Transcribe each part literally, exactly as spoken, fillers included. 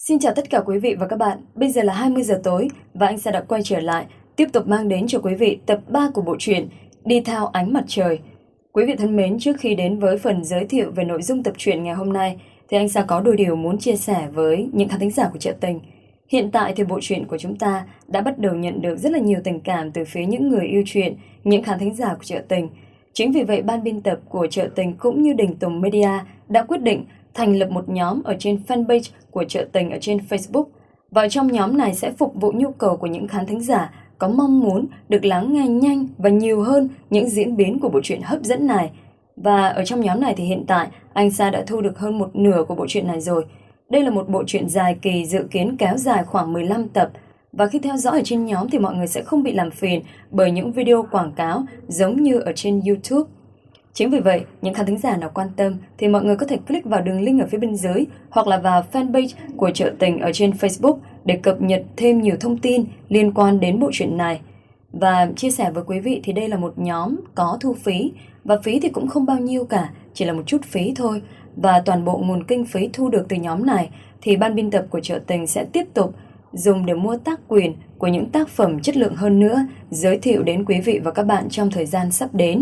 Xin chào tất cả quý vị và các bạn. Bây giờ là hai mươi giờ tối và anh Sa đã quay trở lại, tiếp tục mang đến cho quý vị tập ba của bộ truyện Đi Theo Ánh Mặt Trời. Quý vị thân mến, trước khi đến với phần giới thiệu về nội dung tập truyện ngày hôm nay thì anh Sa có đôi điều muốn chia sẻ với những khán thính giả của Chợ Tình. Hiện tại thì bộ truyện của chúng ta đã bắt đầu nhận được rất là nhiều tình cảm từ phía những người yêu truyện, những khán thính giả của Chợ Tình. Chính vì vậy ban biên tập của Chợ Tình cũng như Đình Tùng Media đã quyết định thành lập một nhóm ở trên fanpage của Chợ Tình ở trên Facebook. Và trong nhóm này sẽ phục vụ nhu cầu của những khán thính giả có mong muốn được lắng nghe nhanh và nhiều hơn những diễn biến của bộ truyện hấp dẫn này. Và ở trong nhóm này thì hiện tại anh Sa đã thu được hơn một nửa của bộ truyện này rồi. Đây là một bộ truyện dài kỳ, dự kiến kéo dài khoảng mười lăm tập. Và khi theo dõi ở trên nhóm thì mọi người sẽ không bị làm phiền bởi những video quảng cáo giống như ở trên YouTube. Chính vì vậy, những khán thính giả nào quan tâm thì mọi người có thể click vào đường link ở phía bên dưới hoặc là vào fanpage của Chợ Tình ở trên Facebook để cập nhật thêm nhiều thông tin liên quan đến bộ truyện này. Và chia sẻ với quý vị thì đây là một nhóm có thu phí và phí thì cũng không bao nhiêu cả, chỉ là một chút phí thôi. Và toàn bộ nguồn kinh phí thu được từ nhóm này thì ban biên tập của Chợ Tình sẽ tiếp tục dùng để mua tác quyền của những tác phẩm chất lượng hơn nữa, giới thiệu đến quý vị và các bạn trong thời gian sắp đến.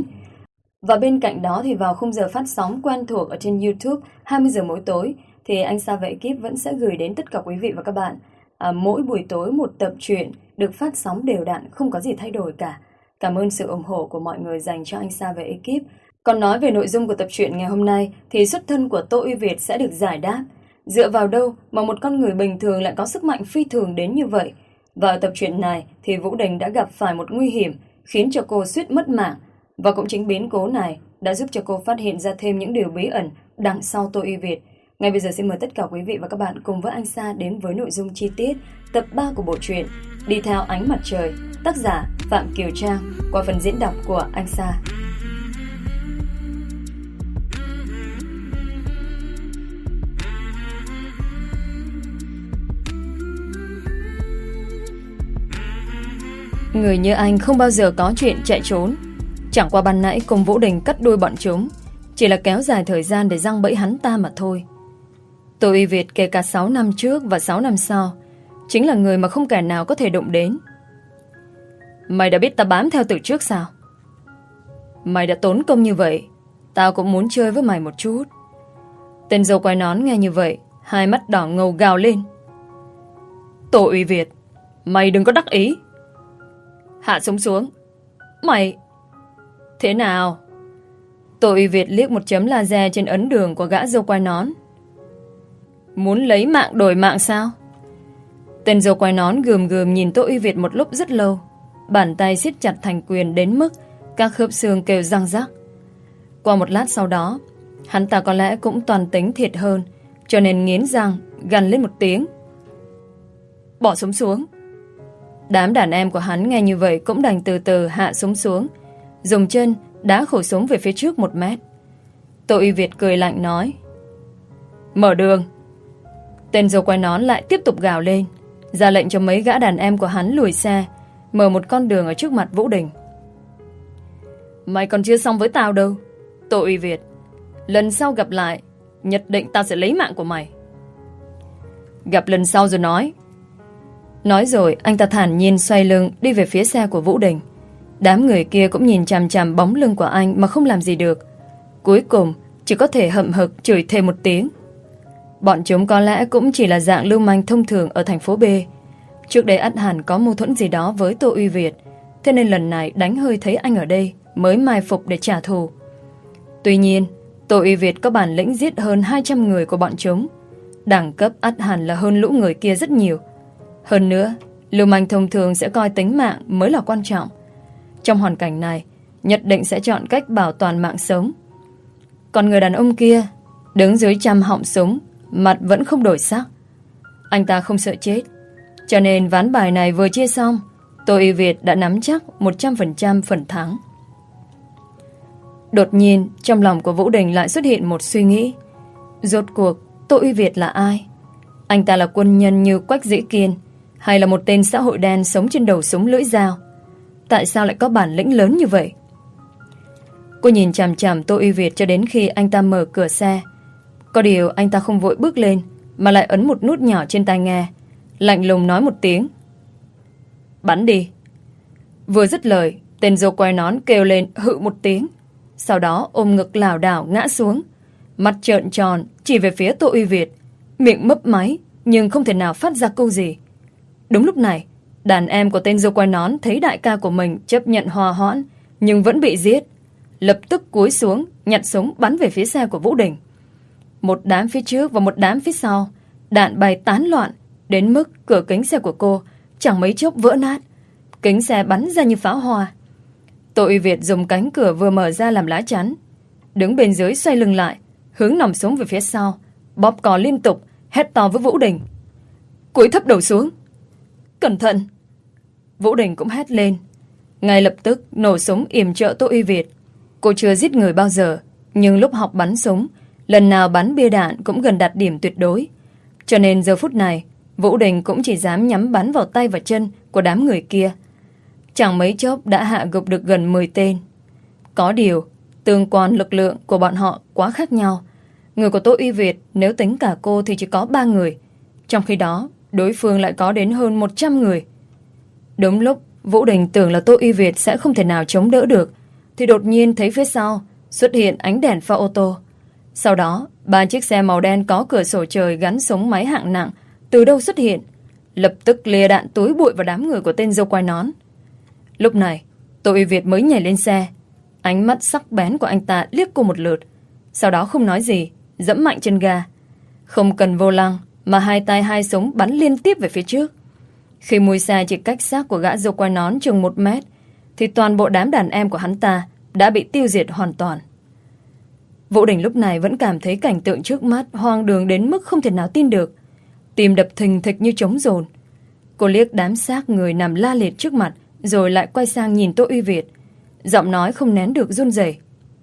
Và bên cạnh đó thì vào khung giờ phát sóng quen thuộc ở trên YouTube hai mươi giờ mỗi tối thì anh Sa và ekip vẫn sẽ gửi đến tất cả quý vị và các bạn à, mỗi buổi tối một tập truyện được phát sóng đều đặn, không có gì thay đổi cả. Cảm ơn sự ủng hộ của mọi người dành cho anh Sa và ekip. Còn nói về nội dung của tập truyện ngày hôm nay thì xuất thân của Tô Uy Việt sẽ được giải đáp. Dựa vào đâu mà một con người bình thường lại có sức mạnh phi thường đến như vậy? Và ở tập truyện này thì Vũ Đình đã gặp phải một nguy hiểm khiến cho cô suýt mất mạng. Và cũng chính biến cố này đã giúp cho cô phát hiện ra thêm những điều bí ẩn đằng sau Tô Uy Việt. Ngay bây giờ xin mời tất cả quý vị và các bạn cùng với anh Sa đến với nội dung chi tiết tập ba của bộ truyện Đi Theo Ánh Mặt Trời, tác giả Phạm Kiều Trang, qua phần diễn đọc của anh Sa. Người như anh không bao giờ có chuyện chạy trốn. Chẳng qua ban nãy cùng Vũ Đình cắt đuôi bọn chúng chỉ là kéo dài thời gian để giăng bẫy hắn ta mà thôi. Tô Uy Việt kể cả sáu năm trước và sáu năm sau chính là người mà không kẻ nào có thể đụng đến. Mày đã biết ta bám theo từ trước sao? Mày đã tốn công như vậy, tao cũng muốn chơi với mày một chút. Tên dâu quai nón nghe như vậy, hai mắt đỏ ngầu gào lên. Tô Uy Việt, mày đừng có đắc ý. Hạ súng xuống. Mày... Thế nào? Tô Uy Việt liếc một chấm laser trên ấn đường của gã dâu quai nón. Muốn lấy mạng đổi mạng sao? Tên dâu quai nón gườm gườm nhìn Tô Uy Việt một lúc rất lâu. Bàn tay siết chặt thành quyền đến mức các khớp xương kêu răng rắc. Qua một lát sau đó, hắn ta có lẽ cũng toàn tính thiệt hơn, cho nên nghiến răng gằn lên một tiếng. Bỏ súng xuống. Đám đàn em của hắn nghe như vậy cũng đành từ từ hạ súng xuống, dùng chân đá khẩu súng về phía trước một mét. Tô Uy Việt cười lạnh nói. Mở đường. Tên dâu quai nón lại tiếp tục gào lên, ra lệnh cho mấy gã đàn em của hắn lùi xe, mở một con đường ở trước mặt Vũ Đình. Mày còn chưa xong với tao đâu, Tô Uy Việt. Lần sau gặp lại, nhất định tao sẽ lấy mạng của mày. Gặp lần sau rồi nói. Nói rồi anh ta thản nhiên xoay lưng đi về phía xe của Vũ Đình. Đám người kia cũng nhìn chằm chằm bóng lưng của anh mà không làm gì được. Cuối cùng chỉ có thể hậm hực chửi thêm một tiếng. Bọn chúng có lẽ cũng chỉ là dạng lưu manh thông thường ở thành phố B. Trước đây ắt hẳn có mâu thuẫn gì đó với Tô Uy Việt, thế nên lần này đánh hơi thấy anh ở đây mới mai phục để trả thù. Tuy nhiên Tô Uy Việt có bản lĩnh giết hơn hai trăm người của bọn chúng. Đẳng cấp ắt hẳn là hơn lũ người kia rất nhiều. Hơn nữa, lưu manh thông thường sẽ coi tính mạng mới là quan trọng. Trong hoàn cảnh này, nhất định sẽ chọn cách bảo toàn mạng sống. Còn người đàn ông kia đứng dưới trăm họng súng, mặt vẫn không đổi sắc. Anh ta không sợ chết, cho nên ván bài này vừa chia xong, Tô Uy Việt đã nắm chắc một trăm phần trăm phần thắng. Đột nhiên trong lòng của Vũ Đình lại xuất hiện một suy nghĩ. Rốt cuộc Tô Uy Việt là ai? Anh ta là quân nhân như Quách Dĩ Kiên, hay là một tên xã hội đen sống trên đầu súng lưỡi dao? Tại sao lại có bản lĩnh lớn như vậy? Cô nhìn chằm chằm Tô Uy Việt cho đến khi anh ta mở cửa xe. Có điều anh ta không vội bước lên, mà lại ấn một nút nhỏ trên tai nghe, lạnh lùng nói một tiếng: "Bắn đi." Vừa dứt lời, tên dâu quai nón kêu lên hự một tiếng, sau đó ôm ngực lảo đảo ngã xuống, mắt trợn tròn chỉ về phía Tô Uy Việt, miệng mấp máy nhưng không thể nào phát ra câu gì. Đúng lúc này, đàn em của tên dâu quai nón thấy đại ca của mình chấp nhận hòa hoãn nhưng vẫn bị giết, lập tức cúi xuống nhặt súng bắn về phía xe của Vũ Đình. Một đám phía trước và một đám phía sau, đạn bay tán loạn đến mức cửa kính xe của cô chẳng mấy chốc vỡ nát, kính xe bắn ra như pháo hoa. Tô Uy Việt dùng cánh cửa vừa mở ra làm lá chắn, đứng bên dưới xoay lưng lại, hướng nòng súng về phía sau, bóp cò liên tục, hét to với Vũ Đình: "Cúi thấp đầu xuống, cẩn thận!" Vũ Đình cũng hét lên, ngay lập tức nổ súng yểm trợ Tô Uy Việt. Cô chưa giết người bao giờ, nhưng lúc học bắn súng, lần nào bắn bia đạn cũng gần đạt điểm tuyệt đối. Cho nên giờ phút này, Vũ Đình cũng chỉ dám nhắm bắn vào tay và chân của đám người kia. Chẳng mấy chốc đã hạ gục được gần mười tên. Có điều, tương quan lực lượng của bọn họ quá khác nhau. Người của Tô Uy Việt nếu tính cả cô thì chỉ có ba người, trong khi đó đối phương lại có đến hơn một trăm người. Đúng lúc Vũ Đình tưởng là Tô Uy Việt sẽ không thể nào chống đỡ được, thì đột nhiên thấy phía sau xuất hiện ánh đèn pha ô tô. Sau đó, ba chiếc xe màu đen có cửa sổ trời gắn súng máy hạng nặng từ đâu xuất hiện, lập tức lìa đạn túi bụi vào đám người của tên dâu quai nón. Lúc này, Tô Uy Việt mới nhảy lên xe, ánh mắt sắc bén của anh ta liếc cô một lượt, sau đó không nói gì, giẫm mạnh chân ga, không cần vô lăng mà hai tay hai súng bắn liên tiếp về phía trước. Khi mùi xe chỉ cách xác của gã dâu quai nón chừng một mét, thì toàn bộ đám đàn em của hắn ta đã bị tiêu diệt hoàn toàn. Vũ Đình lúc này vẫn cảm thấy cảnh tượng trước mắt hoang đường đến mức không thể nào tin được, tim đập thình thịch như trống dồn. Cô liếc đám xác người nằm la liệt trước mặt, rồi lại quay sang nhìn Tô Uy Việt, giọng nói không nén được run rẩy: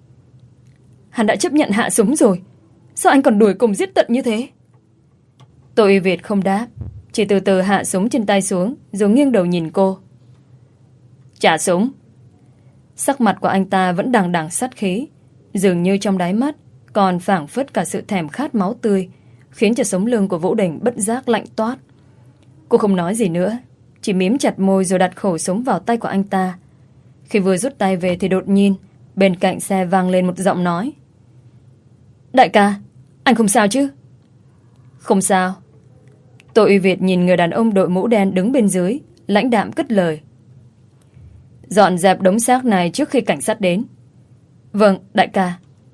"Hắn đã chấp nhận hạ súng rồi, sao anh còn đuổi cùng giết tận như thế?" Tô Uy Việt không đáp, chỉ từ từ hạ súng trên tay xuống, rồi nghiêng đầu nhìn cô. "Trả súng." Sắc mặt của anh ta vẫn đằng đằng sát khí, dường như trong đáy mắt còn phảng phất cả sự thèm khát máu tươi, khiến cho sống lưng của Vũ Đình bất giác lạnh toát. Cô không nói gì nữa, chỉ mím chặt môi rồi đặt khẩu súng vào tay của anh ta. Khi vừa rút tay về thì đột nhiên bên cạnh xe vang lên một giọng nói: "Đại ca, anh không sao chứ?" "Không sao." Tô Uy Việt nhìn người đàn ông đội mũ đen đứng bên dưới, lãnh đạm cất lời: "Dọn dẹp đống xác này trước khi cảnh sát đến." "Vâng, đại ca."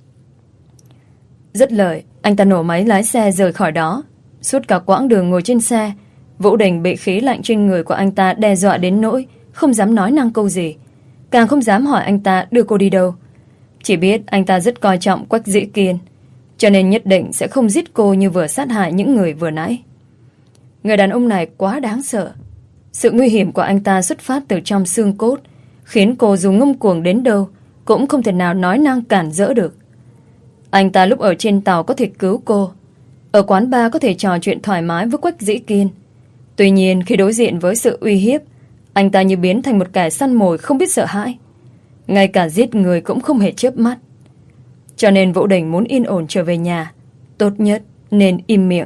Dứt lời, anh ta nổ máy lái xe rời khỏi đó. Suốt cả quãng đường ngồi trên xe, Vũ Đình bị khí lạnh trên người của anh ta đe dọa đến nỗi không dám nói năng câu gì, càng không dám hỏi anh ta đưa cô đi đâu. Chỉ biết anh ta rất coi trọng Quách Dĩ Kiên, cho nên nhất định sẽ không giết cô như vừa sát hại những người vừa nãy. Người đàn ông này quá đáng sợ. Sự nguy hiểm của anh ta xuất phát từ trong xương cốt, khiến cô dù ngông cuồng đến đâu cũng không thể nào nói năng cản rỡ được. Anh ta lúc ở trên tàu có thể cứu cô, ở quán bar có thể trò chuyện thoải mái với Quách Dĩ Kiên. Tuy nhiên khi đối diện với sự uy hiếp, anh ta như biến thành một kẻ săn mồi không biết sợ hãi, ngay cả giết người cũng không hề chớp mắt. Cho nên Vũ Đình muốn yên ổn trở về nhà, tốt nhất nên im miệng.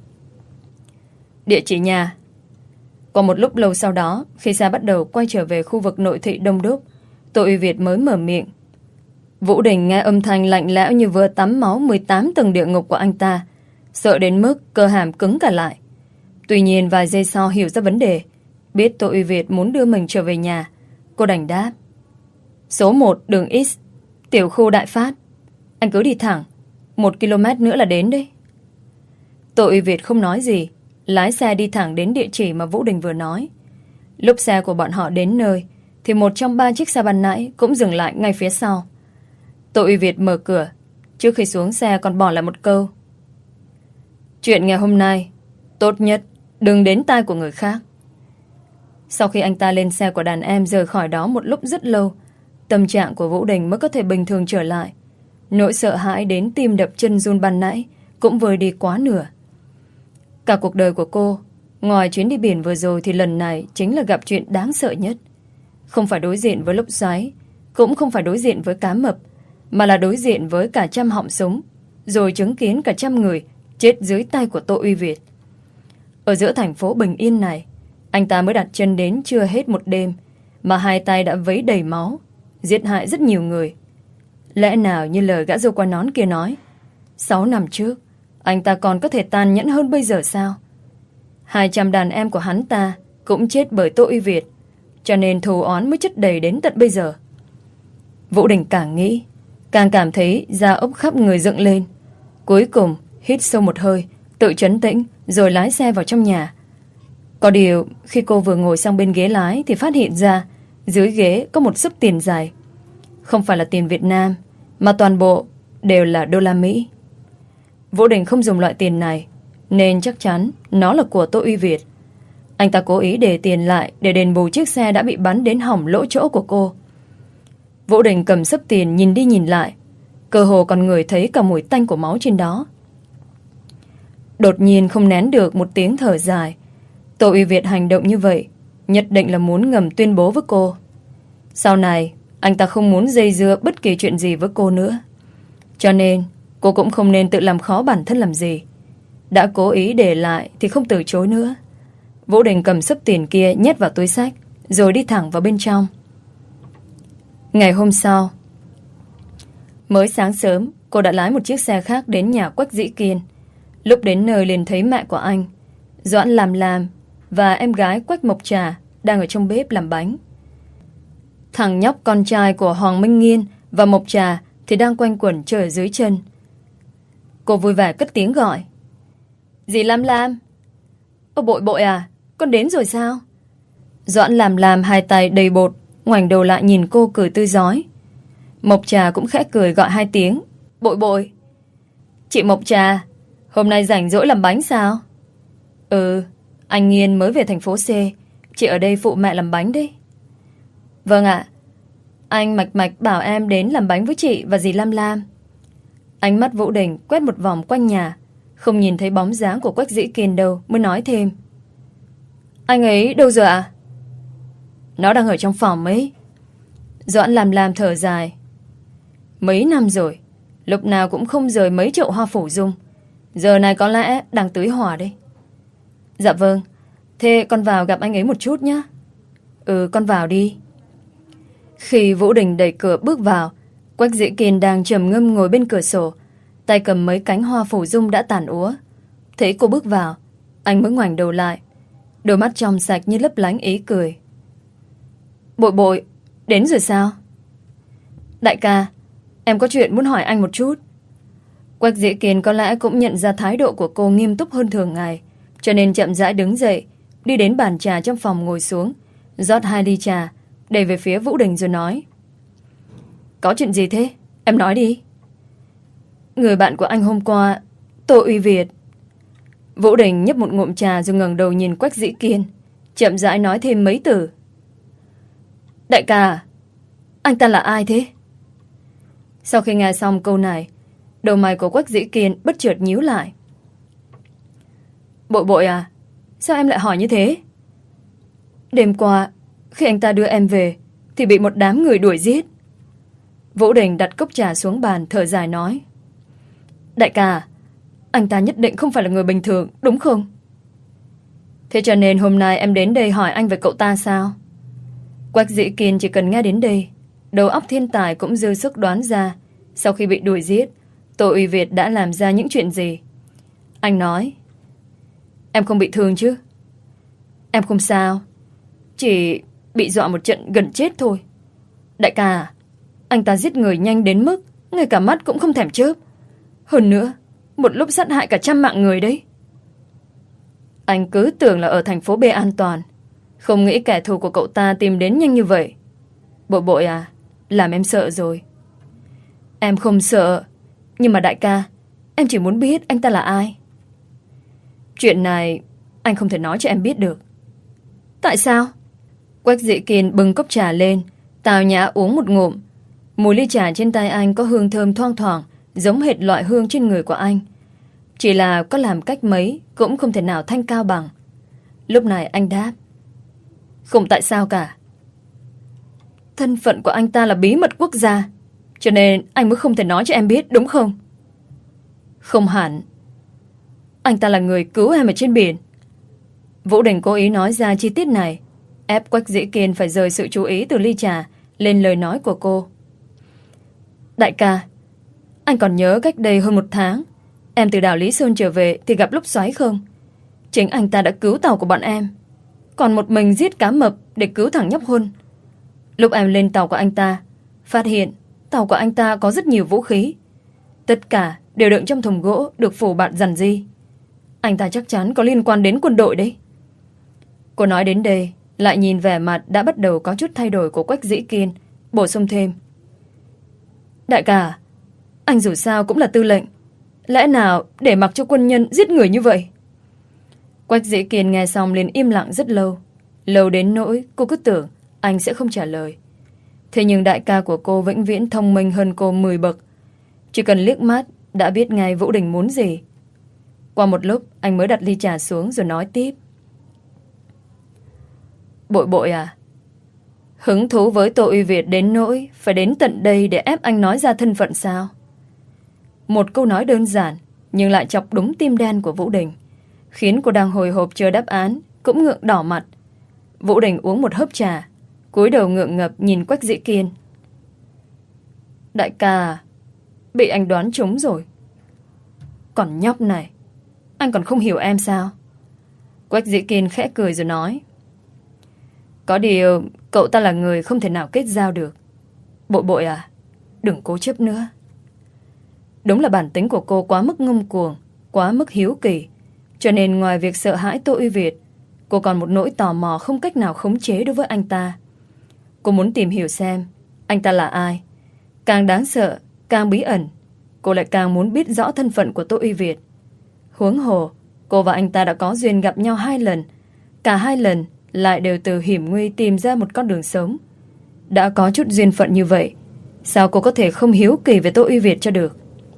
Địa chỉ nhà. Qua một lúc lâu sau đó, khi xe bắt đầu quay trở về khu vực nội thị đông đúc, Tô Uy Việt mới mở miệng. Vũ Đình nghe âm thanh lạnh lẽo như vừa tắm máu mười tám tầng địa ngục của anh ta, sợ đến mức cơ hàm cứng cả lại. Tuy nhiên vài giây sau hiểu ra vấn đề, biết Tô Uy Việt muốn đưa mình trở về nhà, cô đành đáp: Số một đường X, tiểu khu Đại Phát. Anh cứ đi thẳng, một km nữa là đến đấy. Tô Uy Việt không nói gì, lái xe đi thẳng đến địa chỉ mà Vũ Đình vừa nói. Lúc xe của bọn họ đến nơi, thì một trong ba chiếc xe ban nãy cũng dừng lại ngay phía sau. Tô Uy Việt mở cửa, trước khi xuống xe còn bỏ lại một câu: Chuyện ngày hôm nay, tốt nhất đừng đến tai của người khác. Sau khi anh ta lên xe của đàn em rời khỏi đó một lúc rất lâu, tâm trạng của Vũ Đình mới có thể bình thường trở lại. Nỗi sợ hãi đến tim đập chân run ban nãy cũng vơi đi quá nửa. Cả cuộc đời của cô, ngoài chuyến đi biển vừa rồi thì lần này chính là gặp chuyện đáng sợ nhất. Không phải đối diện với lốc xoáy, cũng không phải đối diện với cá mập, mà là đối diện với cả trăm họng súng, rồi chứng kiến cả trăm người chết dưới tay của Tô Uy Việt. Ở giữa thành phố bình yên này, anh ta mới đặt chân đến chưa hết một đêm mà hai tay đã vấy đầy máu, giết hại rất nhiều người. Lẽ nào như lời gã dâu qua nón kia nói, sáu năm trước anh ta còn có thể tàn nhẫn hơn bây giờ sao? Hai trăm đàn em của hắn ta cũng chết bởi Tô Uy Việt, cho nên thù oán mới chất đầy đến tận bây giờ. Vũ Đình càng nghĩ, càng cảm thấy da ốc khắp người dựng lên. Cuối cùng hít sâu một hơi, tự trấn tĩnh, rồi lái xe vào trong nhà. Có điều, khi cô vừa ngồi sang bên ghế lái thì phát hiện ra dưới ghế có một xấp tiền dài. Không phải là tiền Việt Nam, mà toàn bộ đều là đô la Mỹ. Vũ Đình không dùng loại tiền này, nên chắc chắn nó là của Tô Uy Việt. Anh ta cố ý để tiền lại để đền bù chiếc xe đã bị bắn đến hỏng lỗ chỗ của cô. Vũ Đình cầm xấp tiền nhìn đi nhìn lại, cơ hồ còn ngửi thấy cả mùi tanh của máu trên đó. Đột nhiên không nén được một tiếng thở dài. Tô Uy Việt hành động như vậy nhất định là muốn ngầm tuyên bố với cô. Sau này anh ta không muốn dây dưa bất kỳ chuyện gì với cô nữa. Cho nên cô cũng không nên tự làm khó bản thân làm gì. Đã cố ý để lại thì không từ chối nữa. Vũ Đình cầm xấp tiền kia nhét vào túi xách, rồi đi thẳng vào bên trong. Ngày hôm sau, mới sáng sớm, cô đã lái một chiếc xe khác đến nhà Quách Dĩ Kiên. Lúc đến nơi liền thấy mẹ của anh, Doãn Làm Làm, và em gái Quách Mộc Trà đang ở trong bếp làm bánh. Thằng nhóc con trai của Hoàng Minh Nghiên và Mộc Trà thì đang quanh quẩn chơi ở dưới chân. Cô vui vẻ cất tiếng gọi. Dì Lam Lam. Ô Bội Bội à, con đến rồi sao? Doãn Làm Làm hai tay đầy bột, ngoảnh đầu lại nhìn cô cười tươi rói. Mộc Trà cũng khẽ cười gọi hai tiếng. Bội Bội. Chị Mộc Trà, hôm nay rảnh rỗi làm bánh sao? Ừ, anh Nghiên mới về thành phố C, chị ở đây phụ mẹ làm bánh đấy. Vâng ạ. Anh Mạch Mạch bảo em đến làm bánh với chị và dì Lam Lam. Ánh mắt Vũ Đình quét một vòng quanh nhà, không nhìn thấy bóng dáng của Quách Dĩ Kiên đâu, mới nói thêm. Anh ấy đâu rồi ạ? Nó đang ở trong phòng ấy. Doãn Làm Làm thở dài. Mấy năm rồi, lúc nào cũng không rời mấy chậu hoa phổ dung. Giờ này có lẽ đang tưới hỏa đây. Dạ vâng, thế con vào gặp anh ấy một chút nhé. Ừ, con vào đi. Khi Vũ Đình đẩy cửa bước vào, Quách Dĩ Kiên đang trầm ngâm ngồi bên cửa sổ, tay cầm mấy cánh hoa phổ dung đã tàn úa. Thấy cô bước vào, anh mới ngoảnh đầu lại, đôi mắt trong sạch như lấp lánh ý cười. Bội Bội, đến rồi sao? Đại ca, em có chuyện muốn hỏi anh một chút. Quách Dĩ Kiên có lẽ cũng nhận ra thái độ của cô nghiêm túc hơn thường ngày, cho nên chậm rãi đứng dậy, đi đến bàn trà trong phòng ngồi xuống, rót hai ly trà, đẩy về phía Vũ Đình rồi nói. Có chuyện gì thế? Em nói đi. Người bạn của anh hôm qua, Tô Uy Việt. Vũ Đình nhấp một ngụm trà rồi ngẩng đầu nhìn Quách Dĩ Kiên, chậm rãi nói thêm mấy từ. Đại ca, anh ta là ai thế? Sau khi nghe xong câu này, đầu mày của Quách Dĩ Kiên bất chợt nhíu lại. Bội Bội à, sao em lại hỏi như thế? Đêm qua, khi anh ta đưa em về, thì bị một đám người đuổi giết. Vũ Đình đặt cốc trà xuống bàn, thở dài nói. Đại ca, anh ta nhất định không phải là người bình thường, đúng không? Thế cho nên hôm nay em đến đây hỏi anh về cậu ta sao? Quách Dĩ Kiên chỉ cần nghe đến đây, đầu óc thiên tài cũng dư sức đoán ra sau khi bị đuổi giết, Tô Uy Việt đã làm ra những chuyện gì. Anh nói. Em không bị thương chứ? Em không sao, chỉ bị dọa một trận gần chết thôi. Đại ca, anh ta giết người nhanh đến mức ngay cả mắt cũng không thèm chớp. Hơn nữa, một lúc sát hại cả trăm mạng người đấy. Anh cứ tưởng là ở thành phố B an toàn, không nghĩ kẻ thù của cậu ta tìm đến nhanh như vậy. Bội Bội à, làm em sợ rồi. Em không sợ, nhưng mà đại ca, em chỉ muốn biết anh ta là ai. Chuyện này anh không thể nói cho em biết được. Tại sao? Quách Dĩ Kiên bưng cốc trà lên, tào nhã uống một ngụm. Mùi ly trà trên tay anh có hương thơm thoang thoảng, giống hệt loại hương trên người của anh. Chỉ là có làm cách mấy cũng không thể nào thanh cao bằng. Lúc này anh đáp. Không tại sao cả. Thân phận của anh ta là bí mật quốc gia, cho nên anh mới không thể nói cho em biết, đúng không? Không hẳn. Anh ta là người cứu em ở trên biển. Vũ Đình cố ý nói ra chi tiết này, ép Quách Dĩ Kiên phải rời sự chú ý từ ly trà lên lời nói của cô. Đại ca, anh còn nhớ cách đây hơn một tháng em từ đảo Lý Sơn trở về thì gặp lốc xoáy không? Chính anh ta đã cứu tàu của bọn em, còn một mình giết cá mập để cứu thằng nhóc Huân. Lúc em lên tàu của anh ta, phát hiện tàu của anh ta có rất nhiều vũ khí. Tất cả đều đựng trong thùng gỗ được phủ bạt dằn di. Anh ta chắc chắn có liên quan đến quân đội đấy. Cô nói đến đây, lại nhìn vẻ mặt đã bắt đầu có chút thay đổi của Quách Dĩ Kiên, bổ sung thêm. Đại ca, anh dù sao cũng là tư lệnh, lẽ nào để mặc cho quân nhân giết người như vậy? Quách Dĩ Kiên nghe xong liền im lặng rất lâu. Lâu đến nỗi cô cứ tưởng anh sẽ không trả lời. Thế nhưng đại ca của cô vĩnh viễn thông minh hơn cô mười bậc. Chỉ cần liếc mắt đã biết ngay Vũ Đình muốn gì. Qua một lúc anh mới đặt ly trà xuống rồi nói tiếp. Bội bội à, hứng thú với Tô Uy Việt đến nỗi phải đến tận đây để ép anh nói ra thân phận sao? Một câu nói đơn giản nhưng lại chọc đúng tim đen của Vũ Đình, khiến cô đang hồi hộp chờ đáp án cũng ngượng đỏ mặt. Vũ Đình uống một hớp trà, cúi đầu ngượng ngập nhìn Quách Dĩ Kiên. Đại ca, bị anh đoán trúng rồi. Còn nhóc này, anh còn không hiểu em sao? Quách Dĩ Kiên khẽ cười rồi nói. Có điều cậu ta là người không thể nào kết giao được. Bội bội à, đừng cố chấp nữa. Đúng là bản tính của cô quá mức ngông cuồng, quá mức hiếu kỳ, cho nên ngoài việc sợ hãi Tô Uy Việt, cô còn một nỗi tò mò không cách nào khống chế đối với anh ta. Cô muốn tìm hiểu xem anh ta là ai. Càng đáng sợ, càng bí ẩn, cô lại càng muốn biết rõ thân phận của Tô Uy Việt. Huống hồ, cô và anh ta đã có duyên gặp nhau hai lần. Cả hai lần lại đều từ hiểm nguy tìm ra một con đường sống. Đã có chút duyên phận như vậy, sao cô có thể không hiếu kỳ về Tô Uy Việt cho được?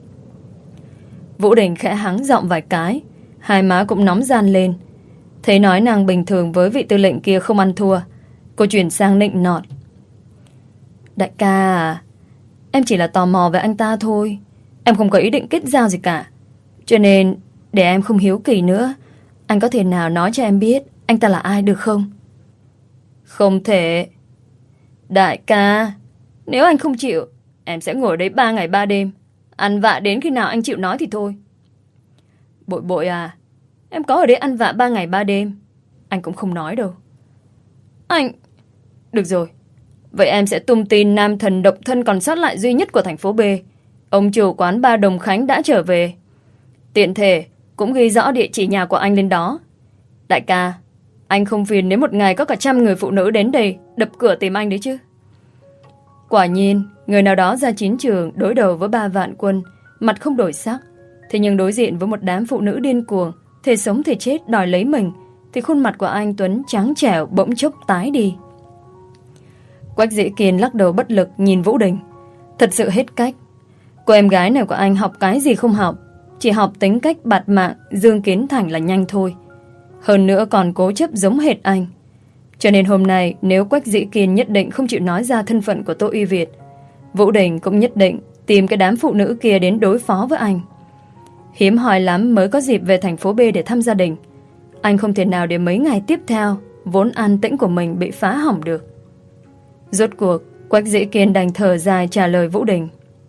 Vũ Đình khẽ hắng giọng vài cái, hai má cũng nóng ran lên. Thấy nói nàng bình thường với vị tư lệnh kia không ăn thua, cô chuyển sang nịnh nọt. Đại ca à, em chỉ là tò mò về anh ta thôi. Em không có ý định kết giao gì cả. Cho nên để em không hiếu kỳ nữa, anh có thể nào nói cho em biết anh ta là ai được không? Không thể. Đại ca, nếu anh không chịu, em sẽ ngồi đấy ba ngày ba đêm, ăn vạ đến khi nào anh chịu nói thì thôi. Bội bội à, em có ở đấy ăn vạ ba ngày ba đêm, anh cũng không nói đâu. Anh... Được rồi, vậy em sẽ tung tin nam thần độc thân còn sót lại duy nhất của thành phố B, ông chủ quán ba Đồng Khánh đã trở về. Tiện thể cũng ghi rõ địa chỉ nhà của anh lên đó. Đại ca, anh không phiền nếu một ngày có cả trăm người phụ nữ đến đây đập cửa tìm anh đấy chứ? Quả nhiên, người nào đó ra chiến trường đối đầu với ba vạn quân, mặt không đổi sắc. Thế nhưng đối diện với một đám phụ nữ điên cuồng, thể sống thể chết đòi lấy mình, thì khuôn mặt của anh Tuấn trắng trẻo bỗng chốc tái đi. Quách Dĩ Kiên lắc đầu bất lực nhìn Vũ Đình. Thật sự hết cách. Cô em gái này của anh học cái gì không học, chỉ học tính cách bạt mạng Dương Kiến Thành là nhanh thôi. Hơn nữa còn cố chấp giống hệt anh. Cho nên hôm nay nếu Quách Dĩ Kiên nhất định không chịu nói ra thân phận của Tô Uy Việt, Vũ Đình cũng nhất định tìm cái đám phụ nữ kia đến đối phó với anh. Hiếm hoi lắm mới có dịp về thành phố B để thăm gia đình. Anh không thể nào để mấy ngày tiếp theo vốn an tĩnh của mình bị phá hỏng được. Rốt cuộc Quách Dĩ Kiên đành thở dài trả lời Vũ Đình.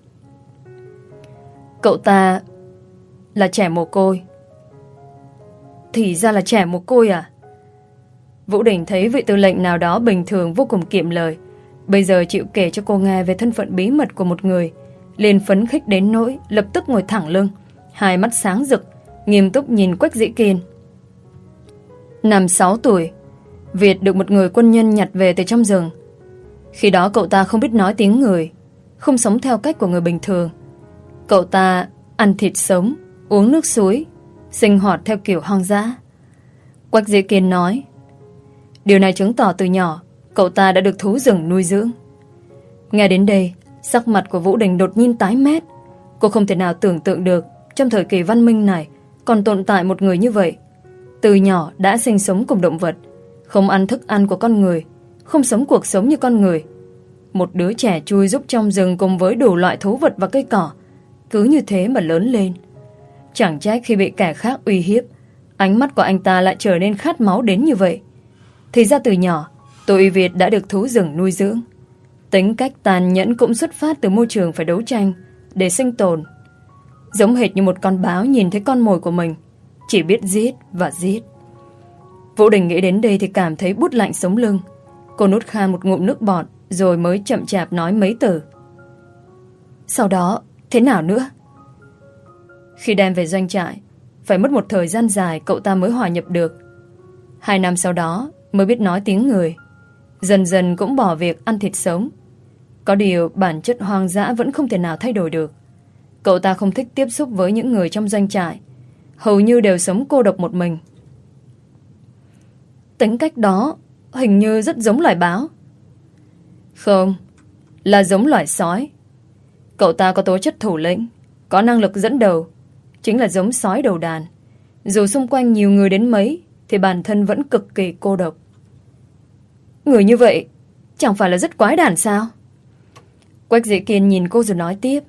Cậu ta là trẻ mồ côi. Thì ra là trẻ mồ côi à? Vũ Đình thấy vị tư lệnh nào đó bình thường vô cùng kiệm lời, bây giờ chịu kể cho cô nghe về thân phận bí mật của một người, liền phấn khích đến nỗi lập tức ngồi thẳng lưng, hai mắt sáng rực, nghiêm túc nhìn Quách Dĩ Kiên. Năm sáu tuổi, Việt được một người quân nhân nhặt về từ trong rừng. Khi đó cậu ta không biết nói tiếng người, không sống theo cách của người bình thường. Cậu ta ăn thịt sống, uống nước suối, sinh hoạt theo kiểu hoang dã. Quách Dĩ Kiên nói, điều này chứng tỏ từ nhỏ cậu ta đã được thú rừng nuôi dưỡng. Nghe đến đây, sắc mặt của Vũ Đình đột nhiên tái mét. Cô không thể nào tưởng tượng được trong thời kỳ văn minh này còn tồn tại một người như vậy. Từ nhỏ đã sinh sống cùng động vật, không ăn thức ăn của con người, không sống cuộc sống như con người. Một đứa trẻ chui rúc trong rừng cùng với đủ loại thú vật và cây cỏ, cứ như thế mà lớn lên. Chẳng trách khi bị kẻ khác uy hiếp, ánh mắt của anh ta lại trở nên khát máu đến như vậy. Thì ra từ nhỏ, Tô Uy Việt đã được thú rừng nuôi dưỡng. Tính cách tàn nhẫn cũng xuất phát từ môi trường phải đấu tranh để sinh tồn. Giống hệt như một con báo nhìn thấy con mồi của mình, chỉ biết giết và giết. Vũ Đình nghĩ đến đây thì cảm thấy buốt lạnh sống lưng. Cô nuốt khan một ngụm nước bọt, rồi mới chậm chạp nói mấy từ. Sau đó, thế nào nữa? Khi đem về doanh trại, phải mất một thời gian dài cậu ta mới hòa nhập được. Hai năm sau đó mới biết nói tiếng người. Dần dần cũng bỏ việc ăn thịt sống. Có điều bản chất hoang dã vẫn không thể nào thay đổi được. Cậu ta không thích tiếp xúc với những người trong doanh trại, hầu như đều sống cô độc một mình. Tính cách đó hình như rất giống loài báo. Không, là giống loài sói. Cậu ta có tố chất thủ lĩnh, có năng lực dẫn đầu, chính là giống sói đầu đàn. Dù xung quanh nhiều người đến mấy thì bản thân vẫn cực kỳ cô độc. Người như vậy chẳng phải là rất quái đản sao? Quách Dĩ Kiên nhìn cô rồi nói tiếp.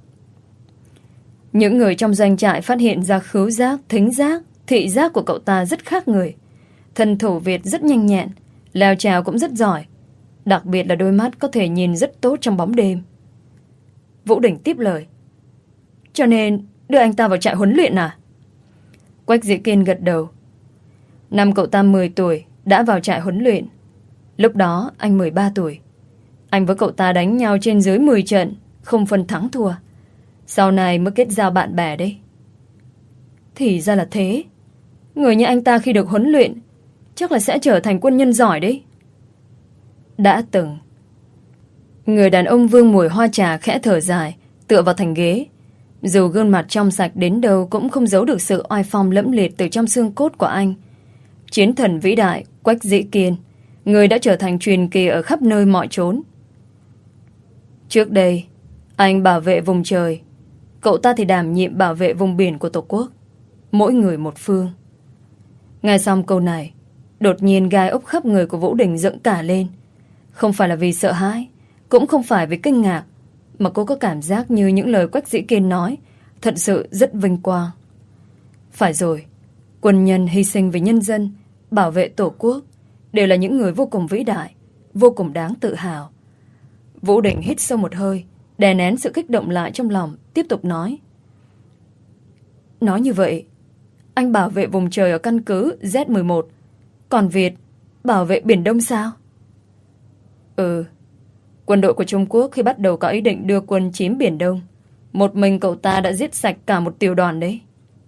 Những người trong doanh trại phát hiện ra khứu giác, thính giác, thị giác của cậu ta rất khác người. Thân thủ Việt rất nhanh nhẹn, leo trèo cũng rất giỏi. Đặc biệt là đôi mắt có thể nhìn rất tốt trong bóng đêm. Vũ Đình tiếp lời. Cho nên đưa anh ta vào trại huấn luyện à? Quách Dĩ Kiên gật đầu. Năm cậu ta mười tuổi đã vào trại huấn luyện. Lúc đó anh mười ba tuổi. Anh với cậu ta đánh nhau trên dưới mười trận, không phân thắng thua. Sau này mới kết giao bạn bè đấy. Thì ra là thế. Người như anh ta khi được huấn luyện chắc là sẽ trở thành quân nhân giỏi đấy. Đã từng. Người đàn ông vương mùi hoa trà khẽ thở dài, tựa vào thành ghế. Dù gương mặt trong sạch đến đâu cũng không giấu được sự oai phong lẫm liệt từ trong xương cốt của anh. Chiến thần vĩ đại Quách Dĩ Kiên, người đã trở thành truyền kỳ ở khắp nơi mọi chốn. Trước đây, anh bảo vệ vùng trời, cậu ta thì đảm nhiệm bảo vệ vùng biển của Tổ quốc. Mỗi người một phương. Nghe xong câu này, đột nhiên gai ốc khắp người của Vũ Đình dựng cả lên. Không phải là vì sợ hãi, cũng không phải vì kinh ngạc, mà cô có cảm giác như những lời Quách Dĩ Kiên nói thật sự rất vinh quang. Phải rồi, quân nhân hy sinh vì nhân dân, bảo vệ Tổ quốc đều là những người vô cùng vĩ đại, vô cùng đáng tự hào. Vũ Đình hít sâu một hơi, đè nén sự kích động lại trong lòng, tiếp tục nói. Nói như vậy, anh bảo vệ vùng trời ở căn cứ Z mười một, còn Việt bảo vệ Biển Đông sao? Ừ, quân đội của Trung Quốc khi bắt đầu có ý định đưa quân chiếm Biển Đông, một mình cậu ta đã giết sạch cả một tiểu đoàn đấy.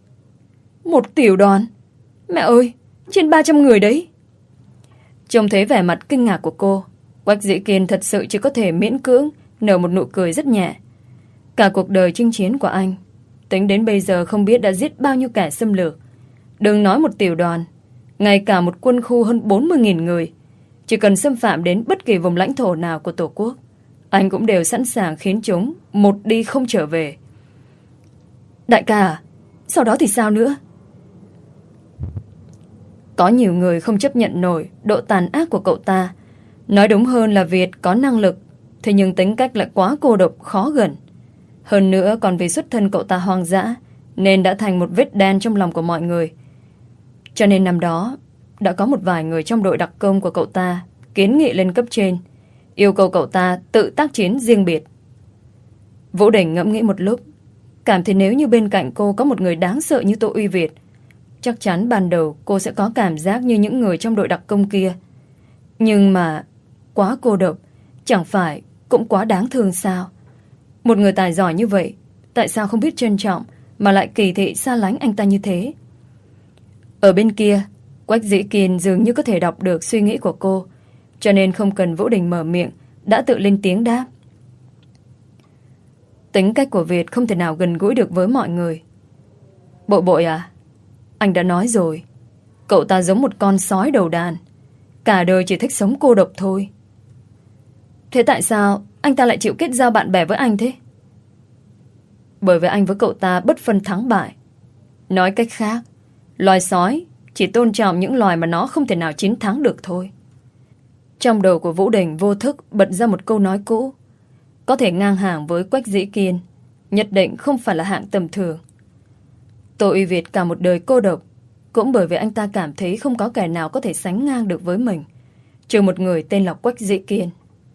Một tiểu đoàn? Mẹ ơi, trên ba trăm người đấy. Trông thấy vẻ mặt kinh ngạc của cô, Quách Dĩ Kiên thật sự chỉ có thể miễn cưỡng nở một nụ cười rất nhẹ. Cả cuộc đời chinh chiến của anh, tính đến bây giờ không biết đã giết bao nhiêu kẻ xâm lược. Đừng nói một tiểu đoàn, ngay cả một quân khu hơn bốn mươi nghìn người, chỉ cần xâm phạm đến bất kỳ vùng lãnh thổ nào của Tổ quốc, anh cũng đều sẵn sàng khiến chúng một đi không trở về. Đại ca à, sau đó thì sao nữa? Có nhiều người không chấp nhận nổi độ tàn ác của cậu ta. Nói đúng hơn là Việt có năng lực, thế nhưng tính cách lại quá cô độc, khó gần. Hơn nữa còn vì xuất thân cậu ta hoang dã, nên đã thành một vết đen trong lòng của mọi người. Cho nên năm đó đã có một vài người trong đội đặc công của cậu ta kiến nghị lên cấp trên, yêu cầu cậu ta tự tác chiến riêng biệt. Vũ Đình ngẫm nghĩ một lúc, cảm thấy nếu như bên cạnh cô có một người đáng sợ như Tô Uy Việt, chắc chắn ban đầu cô sẽ có cảm giác như những người trong đội đặc công kia. Nhưng mà quá cô độc, chẳng phải cũng quá đáng thương sao? Một người tài giỏi như vậy, tại sao không biết trân trọng mà lại kỳ thị xa lánh anh ta như thế? Ở bên kia, Quách Dĩ Kiên dường như có thể đọc được suy nghĩ của cô, cho nên không cần Vũ Đình mở miệng, đã tự lên tiếng đáp. Tính cách của Việt không thể nào gần gũi được với mọi người. Bội bội à, anh đã nói rồi, cậu ta giống một con sói đầu đàn, cả đời chỉ thích sống cô độc thôi. Thế tại sao anh ta lại chịu kết giao bạn bè với anh thế? Bởi vì anh với cậu ta bất phân thắng bại. Nói cách khác, loài sói chỉ tôn trọng những loài mà nó không thể nào chiến thắng được thôi. Trong đầu của Vũ Đình vô thức bật ra một câu nói cũ. Có thể ngang hàng với Quách Dĩ Kiên, nhất định không phải là hạng tầm thường. Tô Uy Việt cả một đời cô độc, cũng bởi vì anh ta cảm thấy không có kẻ nào có thể sánh ngang được với mình, trừ một người tên là Quách Dĩ Kiên.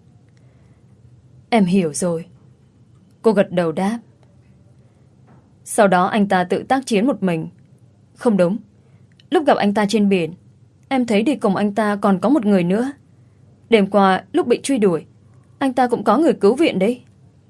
Em hiểu rồi. Cô gật đầu đáp. Sau đó anh ta tự tác chiến một mình. Không đúng, lúc gặp anh ta trên biển, em thấy đi cùng anh ta còn có một người nữa. Đêm qua lúc bị truy đuổi, anh ta cũng có người cứu viện đấy.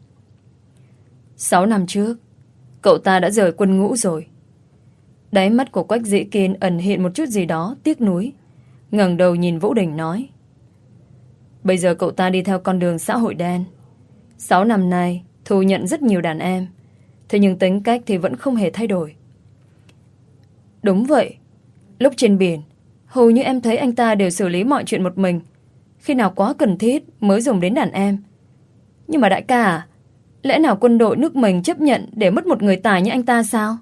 Sáu năm trước, cậu ta đã rời quân ngũ rồi. Đáy mắt của Quách Dĩ Kiên ẩn hiện một chút gì đó tiếc nuối, ngẩng đầu nhìn Vũ Đình nói. Bây giờ cậu ta đi theo con đường xã hội đen. Sáu năm nay thu nhận rất nhiều đàn em, thế nhưng tính cách thì vẫn không hề thay đổi. Đúng vậy, lúc trên biển, hầu như em thấy anh ta đều xử lý mọi chuyện một mình, khi nào quá cần thiết mới dùng đến đàn em. Nhưng mà đại ca à, lẽ nào quân đội nước mình chấp nhận để mất một người tài như anh ta sao?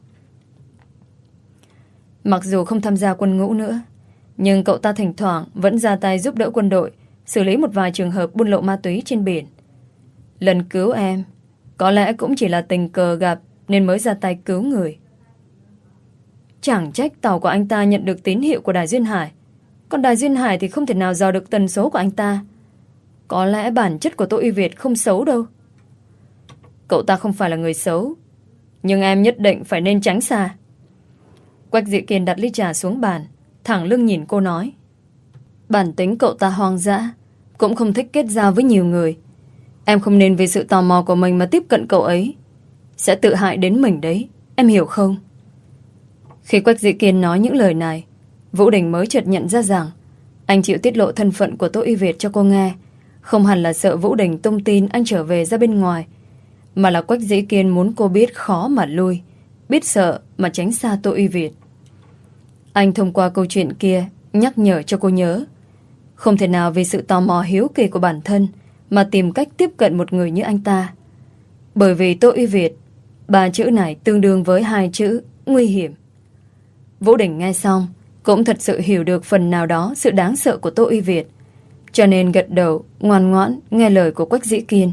Mặc dù không tham gia quân ngũ nữa, nhưng cậu ta thỉnh thoảng vẫn ra tay giúp đỡ quân đội xử lý một vài trường hợp buôn lậu ma túy trên biển. Lần cứu em có lẽ cũng chỉ là tình cờ gặp nên mới ra tay cứu người. Chẳng trách tàu của anh ta nhận được tín hiệu của Đài Duyên Hải, còn Đài Duyên Hải thì không thể nào dò được tần số của anh ta. Có lẽ bản chất của Tô Uy Việt không xấu đâu. Cậu ta không phải là người xấu, nhưng em nhất định phải nên tránh xa. Quách Dĩ Kiên đặt ly trà xuống bàn, thẳng lưng nhìn cô nói. Bản tính cậu ta hoang dã, cũng không thích kết giao với nhiều người. Em không nên vì sự tò mò của mình mà tiếp cận cậu ấy, sẽ tự hại đến mình đấy, em hiểu không? Khi Quách Dĩ Kiên nói những lời này, Vũ Đình mới chợt nhận ra rằng anh chịu tiết lộ thân phận của Tô Uy Việt cho cô nghe, không hẳn là sợ Vũ Đình tung tin anh trở về ra bên ngoài, mà là Quách Dĩ Kiên muốn cô biết khó mà lui, biết sợ mà tránh xa Tô Uy Việt. Anh thông qua câu chuyện kia nhắc nhở cho cô nhớ, không thể nào vì sự tò mò hiếu kỳ của bản thân mà tìm cách tiếp cận một người như anh ta. Bởi vì Tô Uy Việt, ba chữ này tương đương với hai chữ nguy hiểm. Vũ Đình nghe xong cũng thật sự hiểu được phần nào đó sự đáng sợ của Tô Uy Việt, cho nên gật đầu ngoan ngoãn nghe lời của Quách Dĩ Kiên.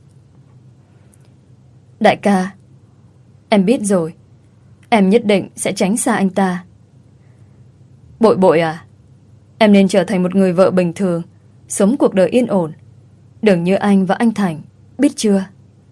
Đại ca, em biết rồi, em nhất định sẽ tránh xa anh ta. Bội bội à, em nên trở thành một người vợ bình thường, sống cuộc đời yên ổn, đừng như anh và anh Thành, biết chưa?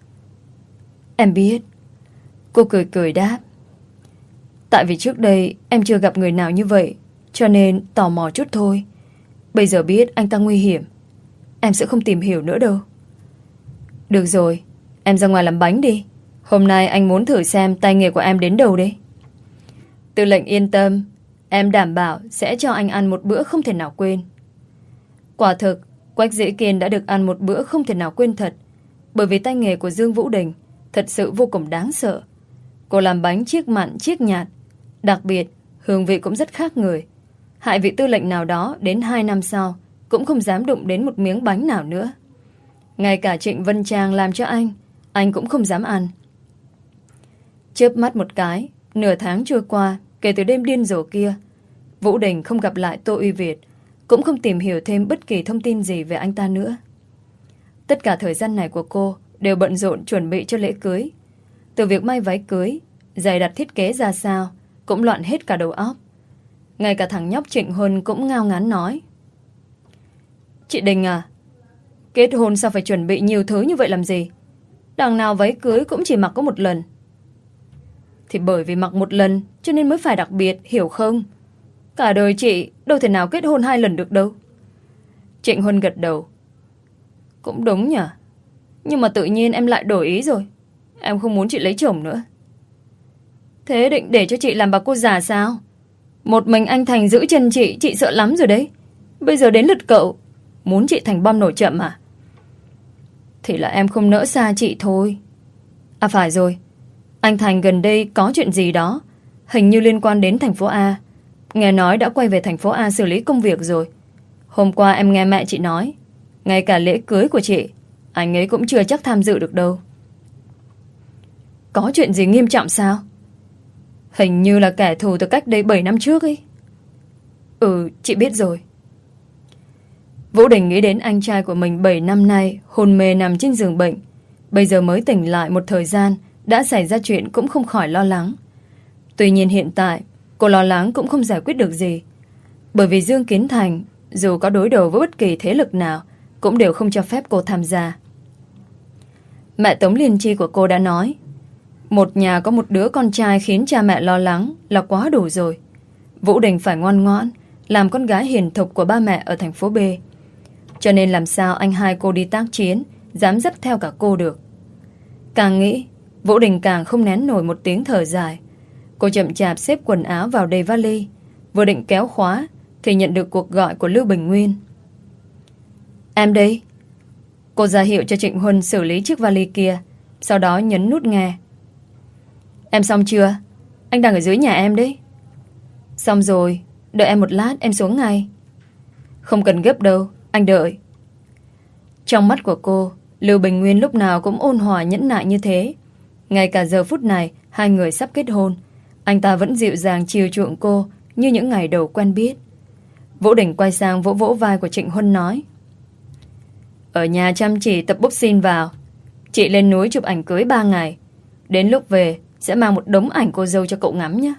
Em biết. Cô cười cười đáp. Tại vì trước đây em chưa gặp người nào như vậy, cho nên tò mò chút thôi. Bây giờ biết anh ta nguy hiểm, em sẽ không tìm hiểu nữa đâu. Được rồi, em ra ngoài làm bánh đi. Hôm nay anh muốn thử xem tay nghề của em đến đâu đấy. Tư lệnh yên tâm, em đảm bảo sẽ cho anh ăn một bữa không thể nào quên. Quả thực, Quách Dĩ Kiên đã được ăn một bữa không thể nào quên thật, bởi vì tay nghề của Dương Vũ Đình thật sự vô cùng đáng sợ. Cô làm bánh chiếc mặn chiếc nhạt, đặc biệt hương vị cũng rất khác người. Hại vị tư lệnh nào đó đến hai năm sau cũng không dám đụng đến một miếng bánh nào nữa. Ngay cả Trịnh Vân Trang làm cho anh, anh cũng không dám ăn. Chớp mắt một cái, nửa tháng trôi qua kể từ đêm điên rồ kia, Vũ Đình không gặp lại Tô Uy Việt, cũng không tìm hiểu thêm bất kỳ thông tin gì về anh ta nữa. Tất cả thời gian này của cô đều bận rộn chuẩn bị cho lễ cưới. Từ việc may váy cưới, giày đặt thiết kế ra sao, cũng loạn hết cả đầu óc. Ngay cả thằng nhóc Trịnh Huân cũng ngao ngán nói. Chị Đình à, kết hôn sao phải chuẩn bị nhiều thứ như vậy làm gì? Đằng nào váy cưới cũng chỉ mặc có một lần. Thì bởi vì mặc một lần cho nên mới phải đặc biệt, hiểu không? Cả đời chị đâu thể nào kết hôn hai lần được đâu. Trịnh Huân gật đầu. Cũng đúng nhỉ. Nhưng mà tự nhiên em lại đổi ý rồi. Em không muốn chị lấy chồng nữa. Thế định để cho chị làm bà cô già sao? Một mình anh Thành giữ chân chị, chị sợ lắm rồi đấy. Bây giờ đến lượt cậu, muốn chị thành bom nổ chậm à? Thì là em không nỡ xa chị thôi. À phải rồi, anh Thành gần đây có chuyện gì đó, hình như liên quan đến thành phố A. Nghe nói đã quay về thành phố A xử lý công việc rồi. Hôm qua em nghe mẹ chị nói, ngay cả lễ cưới của chị, anh ấy cũng chưa chắc tham dự được đâu. Có chuyện gì nghiêm trọng sao? Hình như là kẻ thù từ cách đây bảy năm trước ấy. Ừ, chị biết rồi. Vũ Đình nghĩ đến anh trai của mình bảy năm nay hôn mê nằm trên giường bệnh, bây giờ mới tỉnh lại một thời gian, đã xảy ra chuyện cũng không khỏi lo lắng. Tuy nhiên hiện tại cô lo lắng cũng không giải quyết được gì, bởi vì Dương Kiến Thành dù có đối đầu với bất kỳ thế lực nào cũng đều không cho phép cô tham gia. Mẹ Tống Liên Chi của cô đã nói, một nhà có một đứa con trai khiến cha mẹ lo lắng là quá đủ rồi. Vũ Đình phải ngoan ngoãn làm con gái hiền thục của ba mẹ ở thành phố B. Cho nên làm sao anh hai cô đi tác chiến dám dắt theo cả cô được. Càng nghĩ, Vũ Đình càng không nén nổi một tiếng thở dài. Cô chậm chạp xếp quần áo vào đầy vali, vừa định kéo khóa thì nhận được cuộc gọi của Lưu Bình Nguyên. Em đây. Cô ra hiệu cho Trịnh Huân xử lý chiếc vali kia, sau đó nhấn nút nghe. Em xong chưa? Anh đang ở dưới nhà em đấy. Xong rồi, đợi em một lát em xuống ngay. Không cần gấp đâu, anh đợi. Trong mắt của cô, Lưu Bình Nguyên lúc nào cũng ôn hòa nhẫn nại như thế. Ngay cả giờ phút này hai người sắp kết hôn, anh ta vẫn dịu dàng chiều chuộng cô như những ngày đầu quen biết. Vũ Đình quay sang vỗ vỗ vai của Trịnh Huân nói, ở nhà chăm chỉ tập boxing vào. Chị lên núi chụp ảnh cưới ba ngày. Đến lúc về sẽ mang một đống ảnh cô dâu cho cậu ngắm nhé.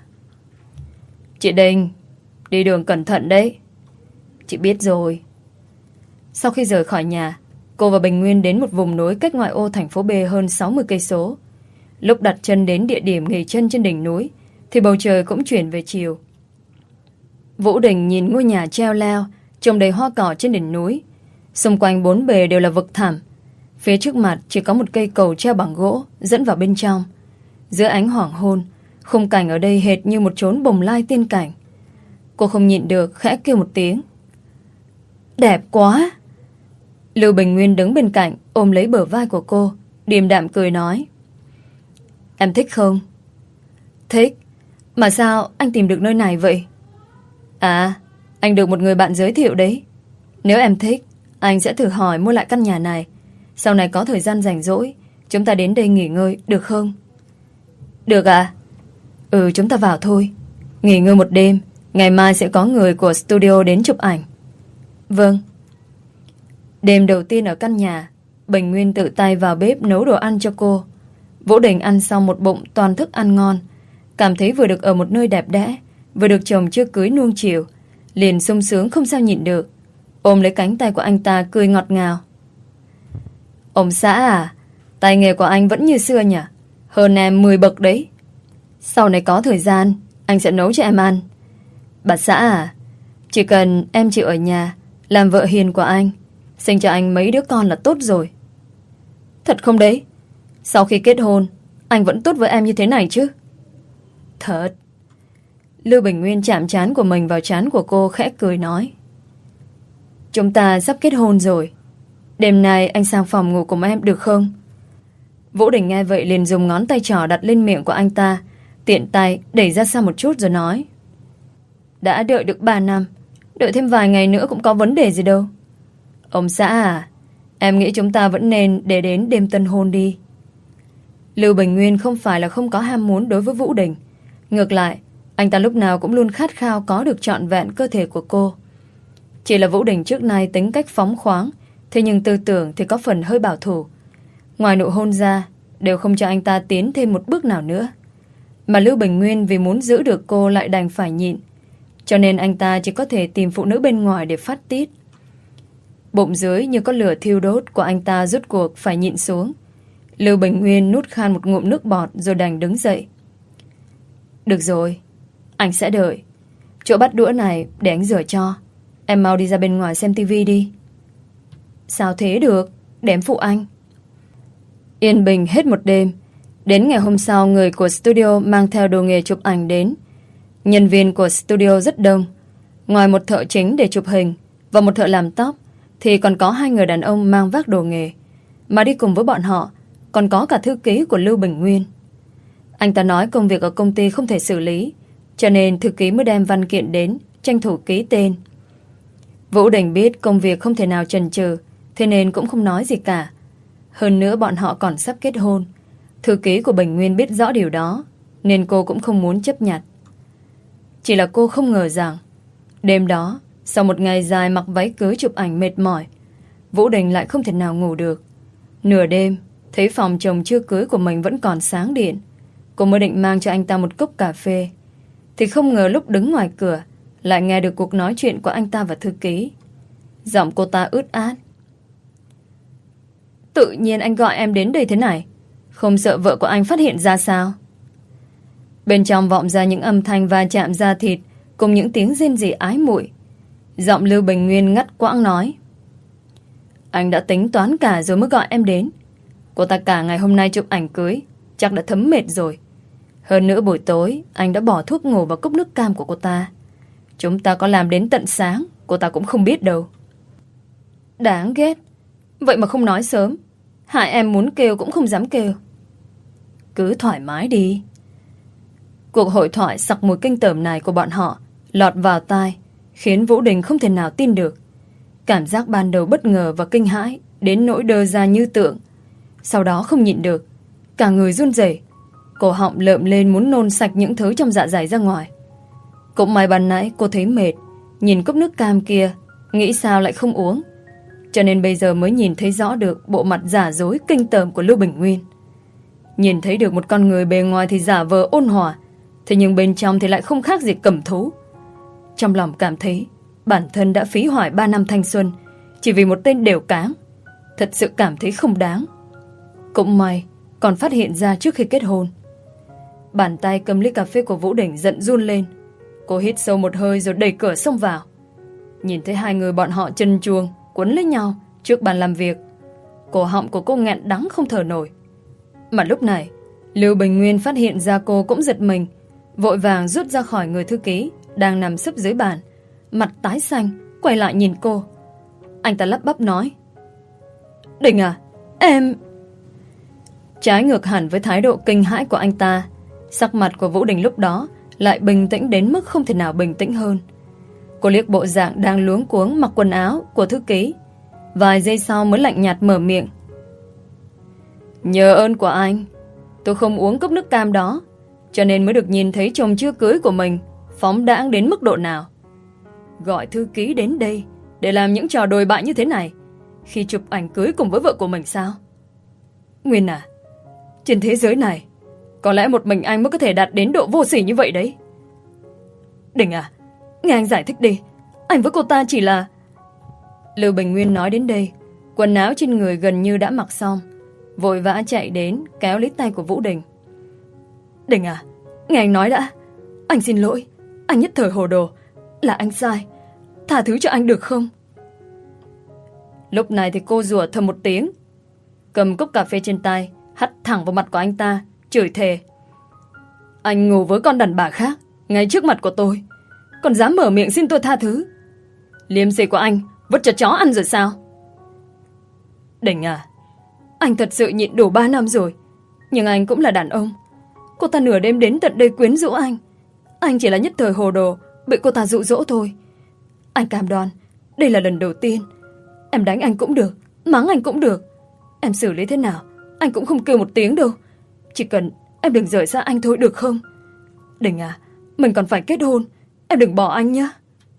Chị Đình, đi đường cẩn thận đấy. Chị biết rồi. Sau khi rời khỏi nhà, cô và Bình Nguyên đến một vùng núi cách ngoại ô thành phố B hơn sáu mươi cây số. Lúc đặt chân đến địa điểm nghỉ chân trên đỉnh núi thì bầu trời cũng chuyển về chiều. Vũ Đình nhìn ngôi nhà treo leo trồng đầy hoa cỏ trên đỉnh núi. Xung quanh bốn bề đều là vực thẳm. Phía trước mặt chỉ có một cây cầu treo bằng gỗ dẫn vào bên trong. Giữa ánh hoàng hôn, khung cảnh ở đây hệt như một chốn bồng lai tiên cảnh. Cô không nhịn được khẽ kêu một tiếng. Đẹp quá! Lưu Bình Nguyên đứng bên cạnh ôm lấy bờ vai của cô, điềm đạm cười nói, em thích không? Thích. Mà sao anh tìm được nơi này vậy? À, anh được một người bạn giới thiệu đấy. Nếu em thích, anh sẽ thử hỏi mua lại căn nhà này. Sau này có thời gian rảnh rỗi, chúng ta đến đây nghỉ ngơi, được không? Được à? Ừ, chúng ta vào thôi. Nghỉ ngơi một đêm, ngày mai sẽ có người của studio đến chụp ảnh. Vâng. Đêm đầu tiên ở căn nhà, Bình Nguyên tự tay vào bếp nấu đồ ăn cho cô. Vũ Đình ăn xong một bụng toàn thức ăn ngon, cảm thấy vừa được ở một nơi đẹp đẽ, vừa được chồng chưa cưới nuông chiều, liền sung sướng không sao nhịn được, ôm lấy cánh tay của anh ta cười ngọt ngào. Ông xã à, tay nghề của anh vẫn như xưa nhỉ? Hơn em mười bậc đấy. Sau này có thời gian anh sẽ nấu cho em ăn. Bà xã à, chỉ cần em chịu ở nhà làm vợ hiền của anh, sinh cho anh mấy đứa con là tốt rồi. Thật không đấy? Sau khi kết hôn anh vẫn tốt với em như thế này chứ? Thật. Lưu Bình Nguyên chạm trán của mình vào trán của cô, khẽ cười nói, chúng ta sắp kết hôn rồi. Đêm nay anh sang phòng ngủ cùng em được không? Vũ Đình nghe vậy liền dùng ngón tay trỏ đặt lên miệng của anh ta, tiện tay đẩy ra xa một chút rồi nói, đã đợi được ba năm, đợi thêm vài ngày nữa cũng có vấn đề gì đâu. Ông xã à, em nghĩ chúng ta vẫn nên để đến đêm tân hôn đi. Lưu Bình Nguyên không phải là không có ham muốn đối với Vũ Đình. Ngược lại, anh ta lúc nào cũng luôn khát khao có được trọn vẹn cơ thể của cô. Chỉ là Vũ Đình trước nay tính cách phóng khoáng, thế nhưng tư tưởng thì có phần hơi bảo thủ. Ngoài nụ hôn ra, đều không cho anh ta tiến thêm một bước nào nữa. Mà Lưu Bình Nguyên vì muốn giữ được cô lại đành phải nhịn, cho nên anh ta chỉ có thể tìm phụ nữ bên ngoài để phát tiết. Bụng dưới như có lửa thiêu đốt của anh ta rút cuộc phải nhịn xuống. Lưu Bình Nguyên nuốt khan một ngụm nước bọt rồi đành đứng dậy. Được rồi, anh sẽ đợi. Chỗ bắt đũa này để anh rửa cho. Em mau đi ra bên ngoài xem tivi đi. Sao thế được, để em phụ anh. Yên bình hết một đêm. Đến ngày hôm sau, người của studio mang theo đồ nghề chụp ảnh đến. Nhân viên của studio rất đông. Ngoài một thợ chính để chụp hình và một thợ làm tóc, thì còn có hai người đàn ông mang vác đồ nghề. Mà đi cùng với bọn họ còn có cả thư ký của Lưu Bình Nguyên. Anh ta nói công việc ở công ty không thể xử lý, cho nên thư ký mới đem văn kiện đến, tranh thủ ký tên. Vũ Đình biết công việc không thể nào chần chừ, thế nên cũng không nói gì cả. Hơn nữa bọn họ còn sắp kết hôn. Thư ký của Bình Nguyên biết rõ điều đó, nên cô cũng không muốn chấp nhặt. Chỉ là cô không ngờ rằng đêm đó, sau một ngày dài mặc váy cưới chụp ảnh mệt mỏi, Vũ Đình lại không thể nào ngủ được. Nửa đêm, thấy phòng chồng chưa cưới của mình vẫn còn sáng điện, Cô mới định mang cho anh ta một cốc cà phê, thì không ngờ lúc đứng ngoài cửa lại nghe được cuộc nói chuyện của anh ta và thư ký. Giọng cô ta ướt át. Tự nhiên anh gọi em đến đây thế này, không sợ vợ của anh phát hiện ra sao? Bên trong vọng ra những âm thanh va chạm da thịt cùng những tiếng rên rỉ ái muội. Giọng Lưu Bình Nguyên ngắt quãng nói: Anh đã tính toán cả rồi mới gọi em đến. Cô ta cả ngày hôm nay chụp ảnh cưới, chắc đã thấm mệt rồi. Hơn nữa buổi tối anh đã bỏ thuốc ngủ vào cốc nước cam của cô ta. Chúng ta có làm đến tận sáng, cô ta cũng không biết đâu. Đáng ghét. Vậy mà không nói sớm, hại em muốn kêu cũng không dám kêu. Cứ thoải mái đi. Cuộc hội thoại sặc mùi kinh tởm này của bọn họ lọt vào tai, khiến Vũ Đình không thể nào tin được. Cảm giác ban đầu bất ngờ và kinh hãi đến nỗi đơ ra như tượng. Sau đó không nhịn được, cả người run rẩy, cổ họng lợm lên muốn nôn sạch những thứ trong dạ dày ra ngoài. Cũng may ban nãy cô thấy mệt, nhìn cốc nước cam kia, nghĩ sao lại không uống, cho nên bây giờ mới nhìn thấy rõ được bộ mặt giả dối kinh tởm của Lưu Bình Nguyên. Nhìn thấy được một con người bề ngoài thì giả vờ ôn hòa, thế nhưng bên trong thì lại không khác gì cẩm thú. Trong lòng cảm thấy bản thân đã phí hoại ba năm thanh xuân chỉ vì một tên đều cáng. Thật sự cảm thấy không đáng. Cũng may còn phát hiện ra trước khi kết hôn. Bàn tay cầm ly cà phê của Vũ Đình giận run lên. Cô hít sâu một hơi rồi đẩy cửa xông vào. Nhìn thấy hai người bọn họ chân chuông quấn lấy nhau trước bàn làm việc, cổ họng của cô nghẹn đắng không thở nổi. Mà lúc này Lưu Bình Nguyên phát hiện ra cô cũng giật mình, vội vàng rút ra khỏi người thư ký đang nằm sấp dưới bàn, mặt tái xanh, quay lại nhìn cô. Anh ta lắp bắp nói: Đình à, em... Trái ngược hẳn với thái độ kinh hãi của anh ta, sắc mặt của Vũ Đình lúc đó lại bình tĩnh đến mức không thể nào bình tĩnh hơn. Cô liếc bộ dạng đang luống cuống mặc quần áo của thư ký, vài giây sau mới lạnh nhạt mở miệng: Nhờ ơn của anh, tôi không uống cốc nước cam đó, cho nên mới được nhìn thấy chồng chưa cưới của mình phóng đãng đến mức độ nào. Gọi thư ký đến đây để làm những trò đồi bại như thế này khi chụp ảnh cưới cùng với vợ của mình sao? Nguyên à, trên thế giới này có lẽ một mình anh mới có thể đạt đến độ vô sỉ như vậy đấy. Đình à, nghe anh giải thích đi. Anh với cô ta chỉ là... Lưu Bình Nguyên nói đến đây, quần áo trên người gần như đã mặc xong, vội vã chạy đến kéo lấy tay của Vũ Đình. Đình à, nghe anh nói đã. Anh xin lỗi, anh nhất thời hồ đồ, là anh sai, tha thứ cho anh được không? Lúc này thì cô rủa thầm một tiếng, cầm cốc cà phê trên tay hắt thẳng vào mặt của anh ta, chửi thề: Anh ngủ với con đàn bà khác ngay trước mặt của tôi, còn dám mở miệng xin tôi tha thứ. Liêm sỉ của anh vứt cho chó ăn rồi sao? Đình à, anh thật sự nhịn đủ ba năm rồi, nhưng anh cũng là đàn ông. Cô ta nửa đêm đến tận đây quyến rũ anh, anh chỉ là nhất thời hồ đồ bị cô ta dụ dỗ thôi. Anh cam đoan đây là lần đầu tiên. Em đánh anh cũng được, mắng anh cũng được, em xử lý thế nào anh cũng không kêu một tiếng đâu. Chỉ cần em đừng rời xa anh thôi được không? Đình à, mình còn phải kết hôn, em đừng bỏ anh nhé.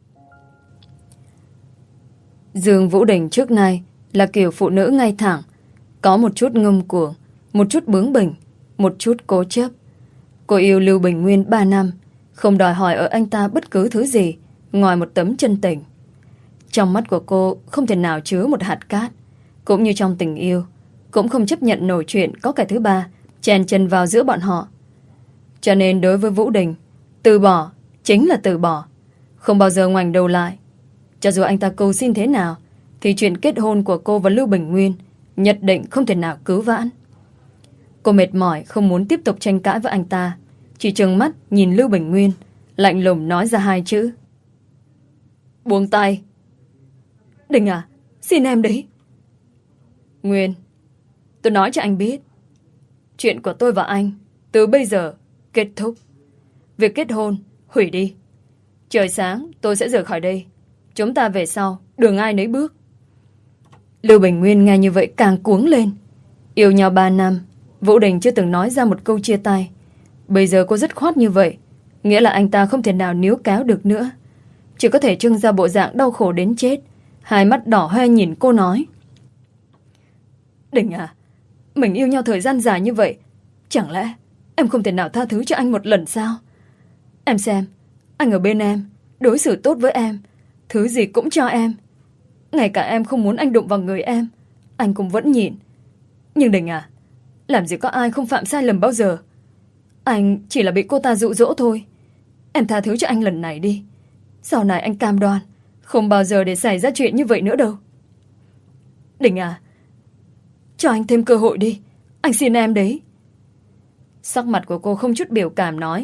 Dương Vũ Đình trước nay là kiểu phụ nữ ngay thẳng, có một chút ngông cuồng, một chút bướng bỉnh, một chút cố chấp. Cô yêu Lưu Bình Nguyên ba năm, không đòi hỏi ở anh ta bất cứ thứ gì ngoài một tấm chân tình. Trong mắt của cô không thể nào chứa một hạt cát, cũng như trong tình yêu, cũng không chấp nhận nổi chuyện có kẻ thứ ba chèn chân vào giữa bọn họ. Cho nên đối với Vũ Đình, từ bỏ chính là từ bỏ, không bao giờ ngoảnh đầu lại. Cho dù anh ta cầu xin thế nào, thì chuyện kết hôn của cô và Lưu Bình Nguyên nhất định không thể nào cứu vãn. Cô mệt mỏi không muốn tiếp tục tranh cãi với anh ta, chỉ trừng mắt nhìn Lưu Bình Nguyên, lạnh lùng nói ra hai chữ: Buông tay. Đình à, xin em đấy. Nguyên, tôi nói cho anh biết, chuyện của tôi và anh từ bây giờ kết thúc. Việc kết hôn hủy đi. Trời sáng tôi sẽ rời khỏi đây, chúng ta về sau đường ai nấy bước. Lưu Bình Nguyên nghe như vậy càng cuống lên. Yêu nhau ba năm, Vũ Đình chưa từng nói ra một câu chia tay. Bây giờ cô dứt khoát như vậy, nghĩa là anh ta không thể nào níu kéo được nữa, chỉ có thể trưng ra bộ dạng đau khổ đến chết, hai mắt đỏ hoe nhìn cô nói: Đình à, mình yêu nhau thời gian dài như vậy, chẳng lẽ Em không thể nào tha thứ cho anh một lần sao? Em xem, anh ở bên em, đối xử tốt với em, thứ gì cũng cho em. Ngay cả em không muốn anh đụng vào người em, anh cũng vẫn nhịn. Nhưng Đình à, làm gì có ai không phạm sai lầm bao giờ. Anh chỉ là bị cô ta dụ dỗ thôi. Em tha thứ cho anh lần này đi. Sau này anh cam đoan không bao giờ để xảy ra chuyện như vậy nữa đâu. Đình à, cho anh thêm cơ hội đi. Anh xin em đấy. Sắc mặt của cô không chút biểu cảm nói.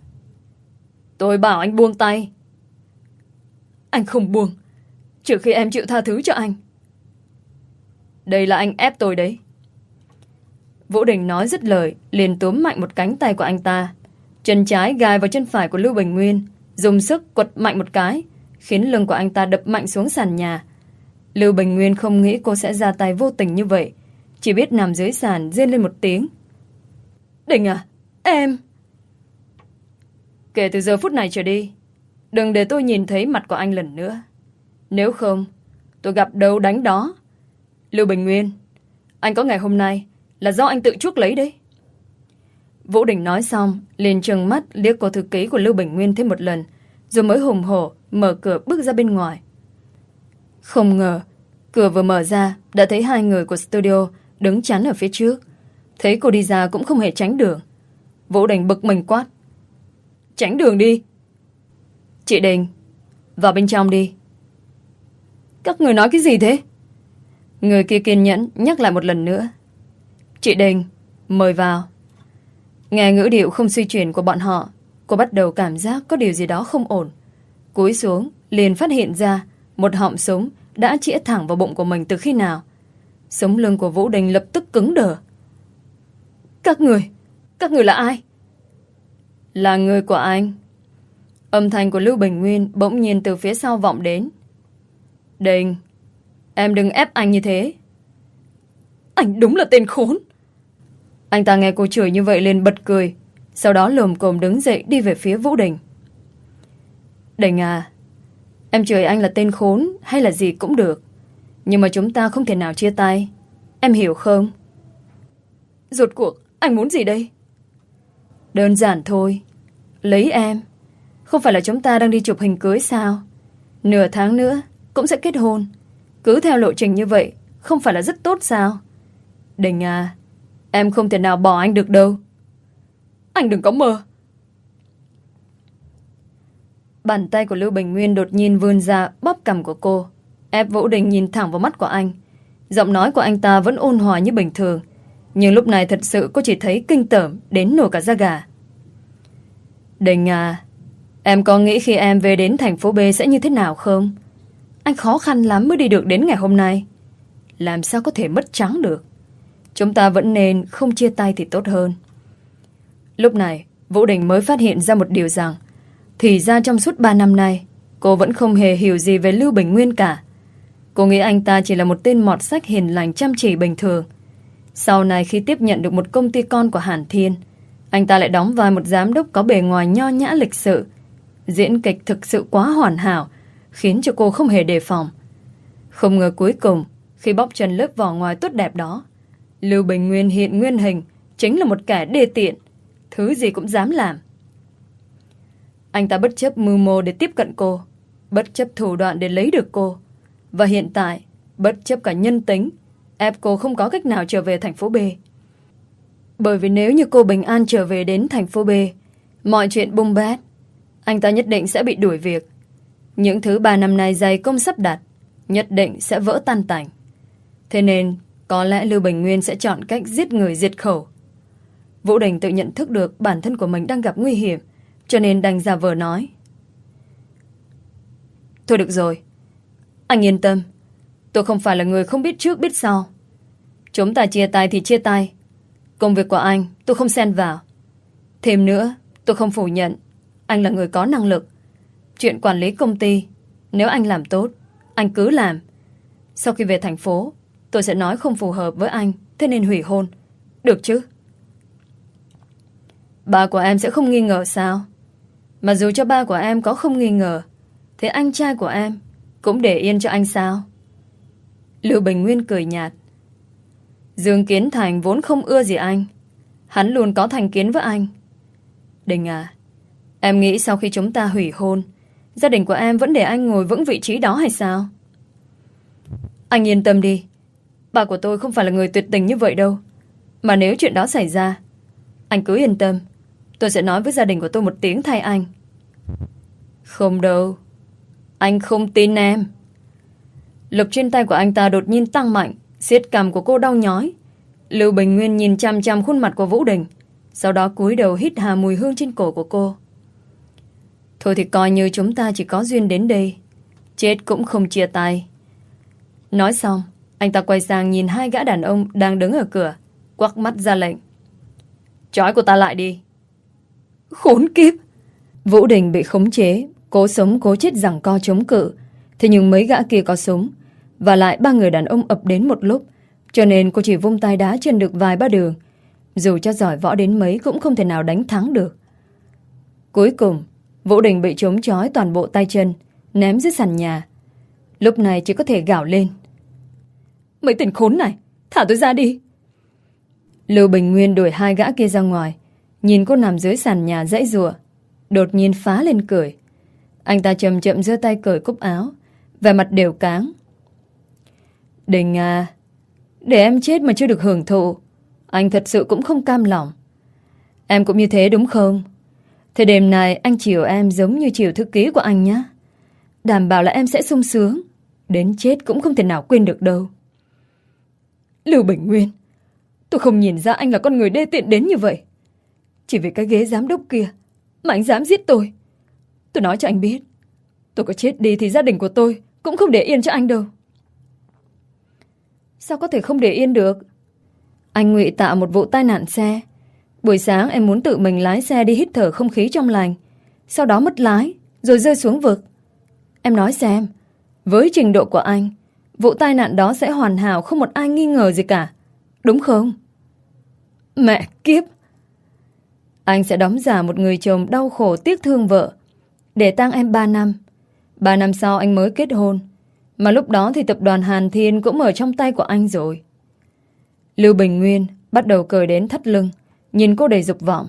Tôi bảo anh buông tay. Anh không buông trừ khi em chịu tha thứ cho anh. Đây là anh ép tôi đấy. Vũ Đình nói dứt lời, liền túm mạnh một cánh tay của anh ta. Chân trái gài vào chân phải của Lưu Bình Nguyên, dùng sức quật mạnh một cái, khiến lưng của anh ta đập mạnh xuống sàn nhà. Lưu Bình Nguyên không nghĩ cô sẽ ra tay vô tình như vậy, chỉ biết nằm dưới sàn rên lên một tiếng. Đình à, em... Kể từ giờ phút này trở đi, đừng để tôi nhìn thấy mặt của anh lần nữa. Nếu không, tôi gặp đâu đánh đó. Lưu Bình Nguyên, anh có ngày hôm nay là do anh tự chuốc lấy đấy. Vũ Đình nói xong, liền trừng mắt liếc cô thư ký của Lưu Bình Nguyên thêm một lần, rồi mới hùng hổ mở cửa bước ra bên ngoài. Không ngờ, cửa vừa mở ra đã thấy hai người của studio đứng chắn ở phía trước. Thấy cô đi ra cũng không hề tránh đường. Vũ Đình bực mình quát. Tránh đường đi. Chị Đình, vào bên trong đi. Các người nói cái gì thế? Người kia kiên nhẫn nhắc lại một lần nữa. Chị Đình, mời vào. Nghe ngữ điệu không suy chuyển của bọn họ, cô bắt đầu cảm giác có điều gì đó không ổn. Cúi xuống, liền phát hiện ra một họng súng đã chĩa thẳng vào bụng của mình từ khi nào. Sống lưng của Vũ Đình lập tức cứng đờ. Các người, các người là ai? Là người của anh. Âm thanh của Lưu Bình Nguyên bỗng nhiên từ phía sau vọng đến. Đình, em đừng ép anh như thế. Anh đúng là tên khốn. Anh ta nghe cô chửi như vậy liền bật cười, sau đó lồm cồm đứng dậy đi về phía Vũ Đình. Đình à, em chửi anh là tên khốn hay là gì cũng được, nhưng mà chúng ta không thể nào chia tay. Em hiểu không? Rốt cuộc anh muốn gì đây? Đơn giản thôi. Lấy em. Không phải là chúng ta đang đi chụp hình cưới sao? Nửa tháng nữa cũng sẽ kết hôn. Cứ theo lộ trình như vậy không phải là rất tốt sao? Đình à, em không thể nào bỏ anh được đâu. Anh đừng có mơ. Bàn tay của Lưu Bình Nguyên đột nhiên vươn ra bóp cằm của cô, ép Vũ Đình nhìn thẳng vào mắt của anh. Giọng nói của anh ta vẫn ôn hòa như bình thường, nhưng lúc này thật sự cô chỉ thấy kinh tởm đến nổi cả da gà. Đình à, em có nghĩ khi em về đến thành phố B sẽ như thế nào không? Anh khó khăn lắm mới đi được đến ngày hôm nay. Làm sao có thể mất trắng được? Chúng ta vẫn nên không chia tay thì tốt hơn. Lúc này Vũ Đình mới phát hiện ra một điều rằng, thì ra trong suốt ba năm nay cô vẫn không hề hiểu gì về Lưu Bình Nguyên cả. Cô nghĩ anh ta chỉ là một tên mọt sách hiền lành chăm chỉ bình thường. Sau này khi tiếp nhận được một công ty con của Hàn Thiên, anh ta lại đóng vai một giám đốc có bề ngoài nho nhã lịch sự. Diễn kịch thực sự quá hoàn hảo, khiến cho cô không hề đề phòng. Không ngờ cuối cùng, khi bóc trần lớp vỏ ngoài tốt đẹp đó, Lưu Bình Nguyên hiện nguyên hình chính là một kẻ đê tiện, thứ gì cũng dám làm. Anh ta bất chấp mưu mô để tiếp cận cô, bất chấp thủ đoạn để lấy được cô, và hiện tại bất chấp cả nhân tính, ép cô không có cách nào trở về thành phố B. Bởi vì nếu như cô bình an trở về đến thành phố B, mọi chuyện bung bét, anh ta nhất định sẽ bị đuổi việc. Những thứ ba năm nay dày công sắp đặt nhất định sẽ vỡ tan tành. Thế nên có lẽ Lưu Bình Nguyên sẽ chọn cách giết người diệt khẩu. Vũ Đình tự nhận thức được bản thân của mình đang gặp nguy hiểm, cho nên đành giả vờ nói. Thôi được rồi, anh yên tâm, tôi không phải là người không biết trước biết sau. Chúng ta chia tay thì chia tay. Công việc của anh tôi không xen vào. Thêm nữa, tôi không phủ nhận anh là người có năng lực. Chuyện quản lý công ty, nếu anh làm tốt, anh cứ làm. Sau khi về thành phố, tôi sẽ nói không phù hợp với anh, thế nên hủy hôn. Được chứ? Ba của em sẽ không nghi ngờ sao? Mà dù cho ba của em có không nghi ngờ, thế anh trai của em cũng để yên cho anh sao? Lưu Bình Nguyên cười nhạt. Dương Kiến Thành vốn không ưa gì anh, Hắn luôn có thành kiến với anh. Đình à, em nghĩ sau khi chúng ta hủy hôn, gia đình của em vẫn để anh ngồi vững vị trí đó hay sao? Anh yên tâm đi, bà của tôi không phải là người tuyệt tình như vậy đâu. Mà nếu chuyện đó xảy ra, anh cứ yên tâm, tôi sẽ nói với gia đình của tôi một tiếng thay anh. Không đâu, anh không tin em. Lực trên tay của anh ta đột nhiên tăng mạnh, siết cằm của cô đau nhói. Lưu Bình Nguyên nhìn chằm chằm khuôn mặt của Vũ Đình, sau đó cúi đầu hít hà mùi hương trên cổ của cô. Thôi thì coi như chúng ta chỉ có duyên đến đây, chết cũng không chia tay. Nói xong, anh ta quay sang nhìn hai gã đàn ông đang đứng ở cửa, quắc mắt ra lệnh. Trói cô ta lại đi. Khốn kiếp! Vũ Đình bị khống chế, cố sống cố chết giằng co chống cự. Thế nhưng mấy gã kia có súng, và lại ba người đàn ông ập đến một lúc, cho nên cô chỉ vung tay đá chân được vài ba đường. Dù cho giỏi võ đến mấy cũng không thể nào đánh thắng được. Cuối cùng, Vũ Đình bị trống trói toàn bộ tay chân, ném dưới sàn nhà. Lúc này chỉ có thể gào lên. Mấy tên khốn này, thả tôi ra đi. Lưu Bình Nguyên đuổi hai gã kia ra ngoài, nhìn cô nằm dưới sàn nhà giãy giụa, đột nhiên phá lên cười. Anh ta chậm chậm giơ tay cởi cúc áo, vẻ mặt đều cáng. Đình à, để em chết mà chưa được hưởng thụ, anh thật sự cũng không cam lòng. Em cũng như thế đúng không? Thế đêm này anh chiều em giống như chiều thư ký của anh nhé. Đảm bảo là em sẽ sung sướng, đến chết cũng không thể nào quên được đâu. Lưu Bình Nguyên, tôi không nhìn ra anh là con người đê tiện đến như vậy. Chỉ vì cái ghế giám đốc kia mà anh dám giết tôi. Tôi nói cho anh biết, tôi có chết đi thì gia đình của tôi cũng không để yên cho anh đâu. Sao có thể không để yên được? Anh ngụy tạo một vụ tai nạn xe. Buổi sáng em muốn tự mình lái xe đi hít thở không khí trong lành, sau đó mất lái rồi rơi xuống vực. Em nói xem, với trình độ của anh, vụ tai nạn đó sẽ hoàn hảo, không một ai nghi ngờ gì cả, đúng không? Mẹ kiếp! Anh sẽ đóng giả một người chồng đau khổ tiếc thương vợ, để tang em ba năm. Ba năm sau anh mới kết hôn, mà lúc đó thì tập đoàn Hàn Thiên cũng ở trong tay của anh rồi. Lưu Bình Nguyên bắt đầu cười đến thắt lưng, nhìn cô đầy dục vọng.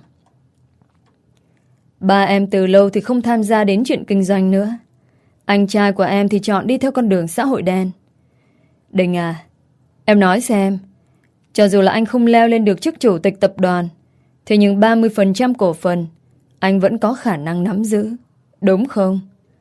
Ba em từ lâu thì không tham gia đến chuyện kinh doanh nữa. Anh trai của em thì chọn đi theo con đường xã hội đen. Đình à, em nói xem, cho dù là anh không leo lên được chức chủ tịch tập đoàn, thế nhưng ba mươi phần trăm cổ phần anh vẫn có khả năng nắm giữ, đúng không?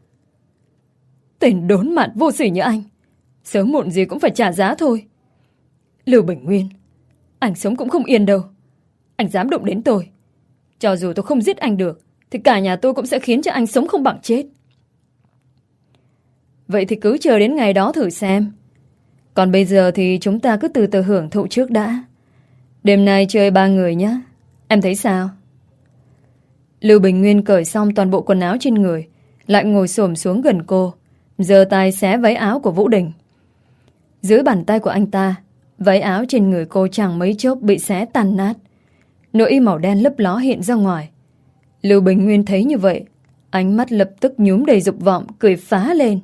Tên đốn mặt vô sỉ như anh, sớm muộn gì cũng phải trả giá thôi. Lưu Bình Nguyên, anh sống cũng không yên đâu. Anh dám động đến tôi, cho dù tôi không giết anh được, thì cả nhà tôi cũng sẽ khiến cho anh sống không bằng chết. Vậy thì cứ chờ đến ngày đó thử xem. Còn bây giờ thì chúng ta cứ từ từ hưởng thụ trước đã. Đêm nay chơi ba người nhé, em thấy sao? Lưu Bình Nguyên cởi xong toàn bộ quần áo trên người, lại ngồi xổm xuống gần cô, giơ tay xé váy áo của Vũ Đình. Dưới bàn tay của anh ta, váy áo trên người cô chẳng mấy chốc bị xé tan nát. Nội y màu đen lấp ló hiện ra ngoài. Lưu Bình Nguyên thấy như vậy, ánh mắt lập tức nhúm đầy dục vọng, cười phá lên.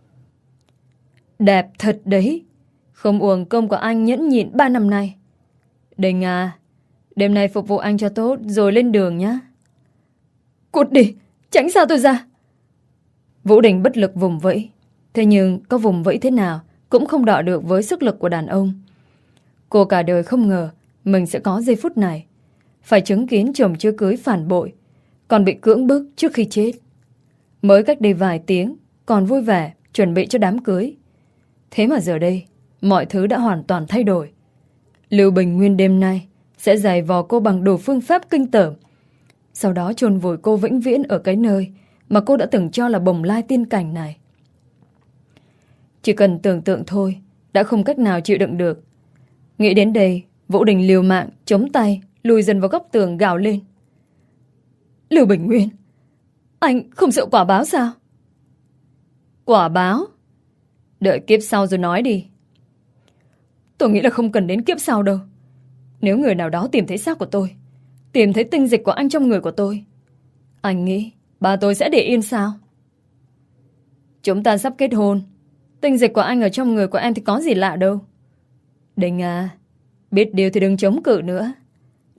Đẹp thật đấy, không uổng công của anh nhẫn nhịn ba năm nay. Đình à, đêm nay phục vụ anh cho tốt rồi lên đường nhé. Cút đi, tránh xa tôi ra. Vũ Đình bất lực vùng vẫy. Thế nhưng có vùng vẫy thế nào cũng không đọ được với sức lực của đàn ông. Cô cả đời không ngờ mình sẽ có giây phút này, phải chứng kiến chồng chưa cưới phản bội, còn bị cưỡng bức trước khi chết. Mới cách đây vài tiếng còn vui vẻ chuẩn bị cho đám cưới, thế mà giờ đây mọi thứ đã hoàn toàn thay đổi. Lưu Bình Nguyên đêm nay sẽ giày vò cô bằng đủ phương pháp kinh tởm, sau đó chôn vùi cô vĩnh viễn ở cái nơi mà cô đã từng cho là bồng lai tiên cảnh này. Chỉ cần tưởng tượng thôi đã không cách nào chịu đựng được. Nghĩ đến đây, Vũ Đình liều mạng chống tay lùi dần vào góc tường, gào lên. Lưu Bình Nguyên, anh không sợ quả báo sao? Quả báo? Đợi kiếp sau rồi nói đi. Tôi nghĩ là không cần đến kiếp sau đâu. Nếu người nào đó tìm thấy xác của tôi, tìm thấy tinh dịch của anh trong người của tôi, anh nghĩ ba tôi sẽ để yên sao? Chúng ta sắp kết hôn, tinh dịch của anh ở trong người của em thì có gì lạ đâu. Đình à, biết điều thì đừng chống cự nữa.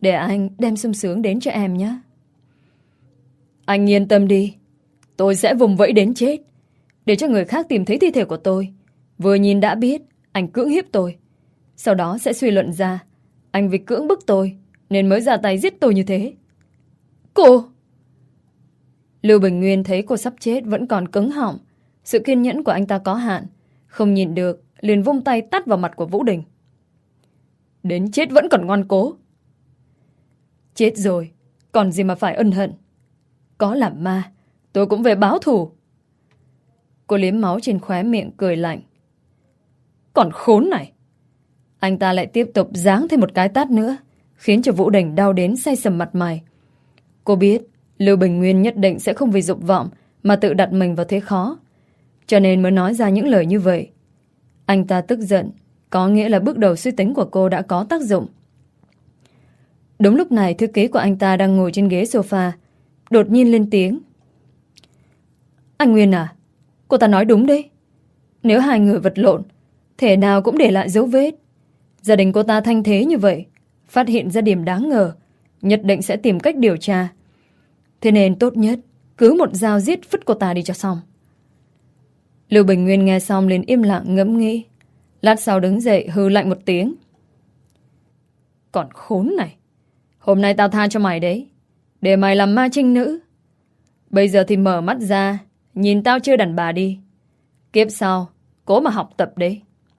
Để anh đem sung sướng đến cho em nhé. Anh yên tâm đi. Tôi sẽ vùng vẫy đến chết, để cho người khác tìm thấy thi thể của tôi. Vừa nhìn đã biết anh cưỡng hiếp tôi. Sau đó sẽ suy luận ra anh vì cưỡng bức tôi nên mới ra tay giết tôi như thế. Cô! Lưu Bình Nguyên thấy cô sắp chết vẫn còn cứng họng. Sự kiên nhẫn của anh ta có hạn. Không nhìn được, liền vung tay tát vào mặt của Vũ Đình. Đến chết vẫn còn ngoan cố. Chết rồi, còn gì mà phải ân hận. Có làm ma, tôi cũng về báo thù. Cô liếm máu trên khóe miệng cười lạnh. Còn khốn này! Anh ta lại tiếp tục giáng thêm một cái tát nữa, khiến cho Vũ Đình đau đến say sầm mặt mày. Cô biết Lưu Bình Nguyên nhất định sẽ không vì dục vọng mà tự đặt mình vào thế khó, cho nên mới nói ra những lời như vậy. Anh ta tức giận, có nghĩa là bước đầu suy tính của cô đã có tác dụng. Đúng lúc này, thư ký của anh ta đang ngồi trên ghế sofa, đột nhiên lên tiếng. Anh Nguyên à, cô ta nói đúng đấy. Nếu hai người vật lộn, thể nào cũng để lại dấu vết. Gia đình cô ta thanh thế như vậy, phát hiện ra điểm đáng ngờ, nhất định sẽ tìm cách điều tra. Thế nên tốt nhất cứ một dao giết phứt cô ta đi cho xong. Lưu Bình Nguyên nghe xong liền im lặng ngẫm nghĩ. Lát sau đứng dậy hừ lạnh một tiếng. Còn khốn này! Hôm nay tao tha cho mày đấy, để mày làm ma trinh nữ. Bây giờ thì mở mắt ra, nhìn tao chơi đàn bà đi. Kiếp sau cố mà học tập đấy.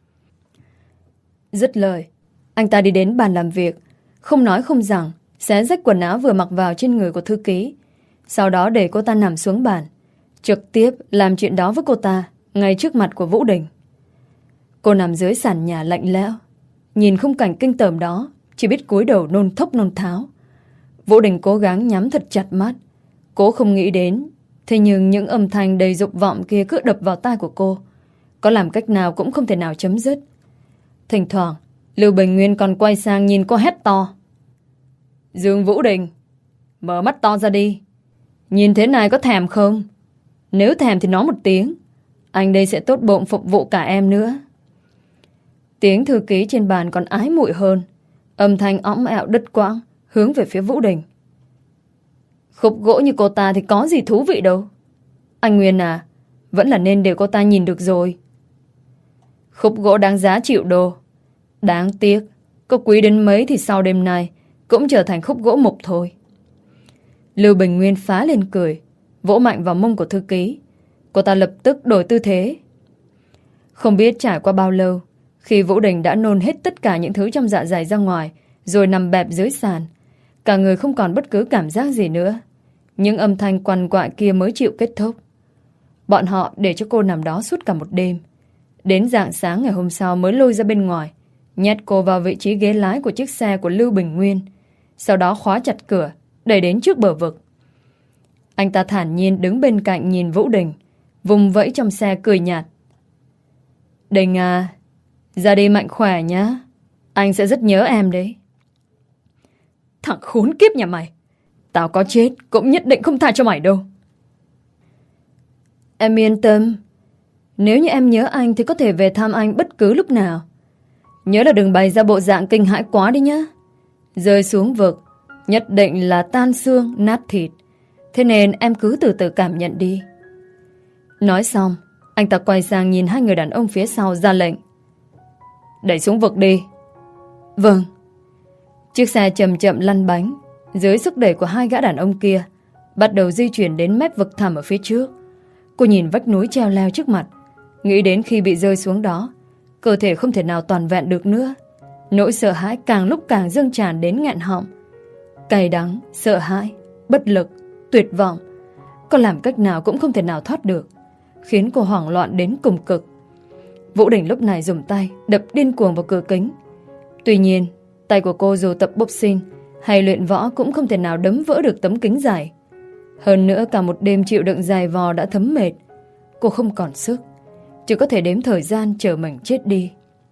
Dứt lời, anh ta đi đến bàn làm việc, không nói không rằng, xé rách quần áo vừa mặc vào trên người của thư ký. Sau đó để cô ta nằm xuống bàn, trực tiếp làm chuyện đó với cô ta ngay trước mặt của Vũ Đình. Cô nằm dưới sàn nhà lạnh lẽo, nhìn khung cảnh kinh tởm đó, chỉ biết cúi đầu nôn thốc nôn tháo. Vũ Đình cố gắng nhắm thật chặt mắt, cố không nghĩ đến. Thế nhưng những âm thanh đầy dục vọng kia cứ đập vào tai của cô, có làm cách nào cũng không thể nào chấm dứt. Thỉnh thoảng Lưu Bình Nguyên còn quay sang nhìn cô hét to. Dương Vũ Đình, mở mắt to ra đi. Nhìn thế này có thèm không? Nếu thèm thì nói một tiếng, anh đây sẽ tốt bụng phục vụ cả em nữa. Tiếng thư ký trên bàn còn ái muội hơn. Âm thanh õng ẹo đứt quãng hướng về phía Vũ Đình. Khúc gỗ như cô ta thì có gì thú vị đâu. Anh Nguyên à, vẫn là nên để cô ta nhìn được rồi. Khúc gỗ đáng giá triệu đô. Đáng tiếc, có quý đến mấy thì sau đêm nay cũng trở thành khúc gỗ mục thôi. Lưu Bình Nguyên phá lên cười, vỗ mạnh vào mông của thư ký. Cô ta lập tức đổi tư thế. Không biết trải qua bao lâu, khi Vũ Đình đã nôn hết tất cả những thứ trong dạ dày ra ngoài, rồi nằm bẹp dưới sàn, cả người không còn bất cứ cảm giác gì nữa. Những âm thanh quằn quại kia mới chịu kết thúc. Bọn họ để cho cô nằm đó suốt cả một đêm. Đến rạng sáng ngày hôm sau mới lôi ra bên ngoài, nhét cô vào vị trí ghế lái của chiếc xe của Lưu Bình Nguyên. Sau đó khóa chặt cửa, đẩy đến trước bờ vực. Anh ta thản nhiên đứng bên cạnh nhìn Vũ Đình, vùng vẫy trong xe cười nhạt. Đình à, ra đi mạnh khỏe nhá. Anh sẽ rất nhớ em đấy. Thằng khốn kiếp nhà mày, tao có chết cũng nhất định không tha cho mày đâu. Em yên tâm, nếu như em nhớ anh thì có thể về thăm anh bất cứ lúc nào. Nhớ là đừng bày ra bộ dạng kinh hãi quá đi nhá. Rơi xuống vực nhất định là tan xương nát thịt. Thế nên em cứ từ từ cảm nhận đi. Nói xong, anh ta quay sang nhìn hai người đàn ông phía sau ra lệnh. Đẩy xuống vực đi. Vâng. Chiếc xe chậm chậm lăn bánh. Dưới sức đẩy của hai gã đàn ông kia, bắt đầu di chuyển đến mép vực thẳm ở phía trước. Cô nhìn vách núi treo leo trước mặt, nghĩ đến khi bị rơi xuống đó, cơ thể không thể nào toàn vẹn được nữa. Nỗi sợ hãi càng lúc càng dâng tràn đến nghẹn họng. Cay đắng, sợ hãi, bất lực, tuyệt vọng, có làm cách nào cũng không thể nào thoát được, khiến cô hoảng loạn đến cùng cực. Vũ Đình lúc này dùng tay đập điên cuồng vào cửa kính. Tuy nhiên, tay của cô dù tập boxing hay luyện võ cũng không thể nào đấm vỡ được tấm kính dài. Hơn nữa cả một đêm chịu đựng dài vò đã thấm mệt. Cô không còn sức, chỉ có thể đếm thời gian chờ mình chết đi.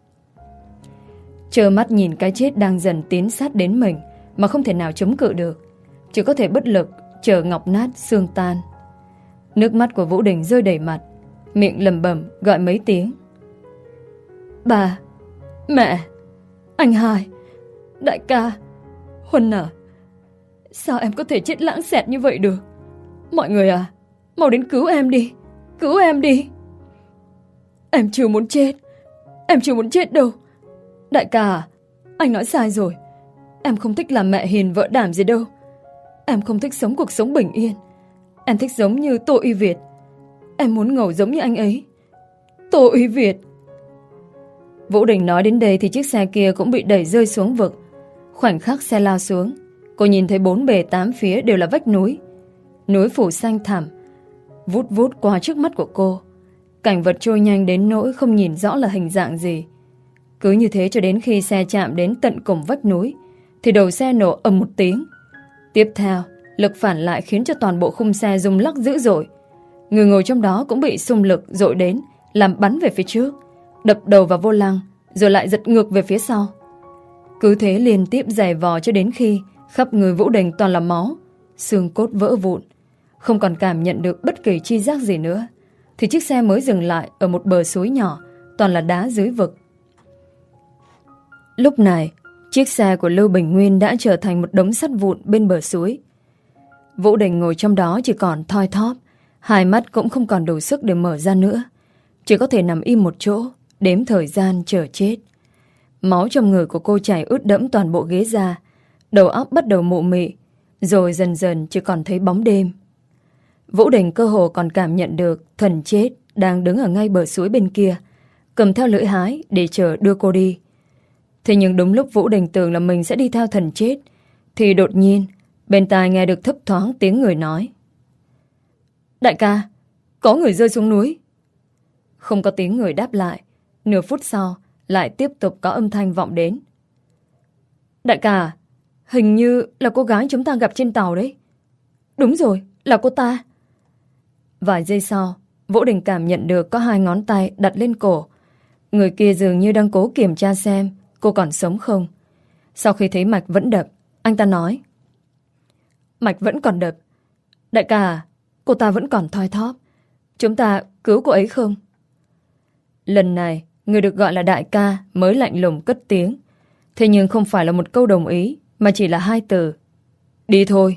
Trơ mắt nhìn cái chết đang dần tiến sát đến mình mà không thể nào chống cự được, chỉ có thể bất lực chờ ngọc nát xương tan. Nước mắt của Vũ Đình rơi đầy mặt, miệng lẩm bẩm gọi mấy tiếng. Bà, mẹ, anh hai, đại ca, Huân à, sao em có thể chết lãng xẹt như vậy được? Mọi người à, mau đến cứu em đi, cứu em đi. Em chưa muốn chết, em chưa muốn chết đâu. Đại ca à, anh nói sai rồi. Em không thích làm mẹ hiền vợ đảm gì đâu. Em không thích sống cuộc sống bình yên. Em thích giống như Tô Uy Việt. Em muốn ngầu giống như anh ấy. Tô Uy Việt. Vũ Đình nói đến đây thì chiếc xe kia cũng bị đẩy rơi xuống vực. Khoảnh khắc xe lao xuống, cô nhìn thấy bốn bề tám phía đều là vách núi. Núi phủ xanh thẳm, vút vút qua trước mắt của cô. Cảnh vật trôi nhanh đến nỗi không nhìn rõ là hình dạng gì. Cứ như thế cho đến khi xe chạm đến tận cùng vách núi thì đầu xe nổ ầm một tiếng. Tiếp theo, lực phản lại khiến cho toàn bộ khung xe rung lắc dữ dội. Người ngồi trong đó cũng bị xung lực dội đến, làm bắn về phía trước, đập đầu vào vô lăng, rồi lại giật ngược về phía sau. Cứ thế liên tiếp giày vò cho đến khi khắp người Vũ Đình toàn là máu, xương cốt vỡ vụn, không còn cảm nhận được bất kỳ chi giác gì nữa, thì chiếc xe mới dừng lại ở một bờ suối nhỏ, toàn là đá dưới vực. Lúc này, chiếc xe của Lưu Bình Nguyên đã trở thành một đống sắt vụn bên bờ suối. Vũ Đình ngồi trong đó chỉ còn thoi thóp, hai mắt cũng không còn đủ sức để mở ra nữa, chỉ có thể nằm im một chỗ, đếm thời gian chờ chết. Máu trong người của cô chảy ướt đẫm toàn bộ ghế da, đầu óc bắt đầu mụ mị, rồi dần dần chỉ còn thấy bóng đêm. Vũ Đình cơ hồ còn cảm nhận được thần chết đang đứng ở ngay bờ suối bên kia, cầm theo lưỡi hái để chờ đưa cô đi. Thế nhưng đúng lúc Vũ Đình tưởng là mình sẽ đi theo thần chết, thì đột nhiên bên tai nghe được thấp thoáng tiếng người nói: Đại ca, có người rơi xuống núi. Không có tiếng người đáp lại. Nửa phút sau lại tiếp tục có âm thanh vọng đến: Đại ca, hình như là cô gái chúng ta gặp trên tàu đấy. Đúng rồi, là cô ta. Vài giây sau, Vũ Đình cảm nhận được có hai ngón tay đặt lên cổ. Người kia dường như đang cố kiểm tra xem cô còn sống không. Sau khi thấy mạch vẫn đập, anh ta nói: Mạch vẫn còn đập. Đại ca, cô ta vẫn còn thoi thóp. Chúng ta cứu cô ấy không? Lần này, người được gọi là đại ca mới lạnh lùng cất tiếng. Thế nhưng không phải là một câu đồng ý, mà chỉ là hai từ: đi thôi.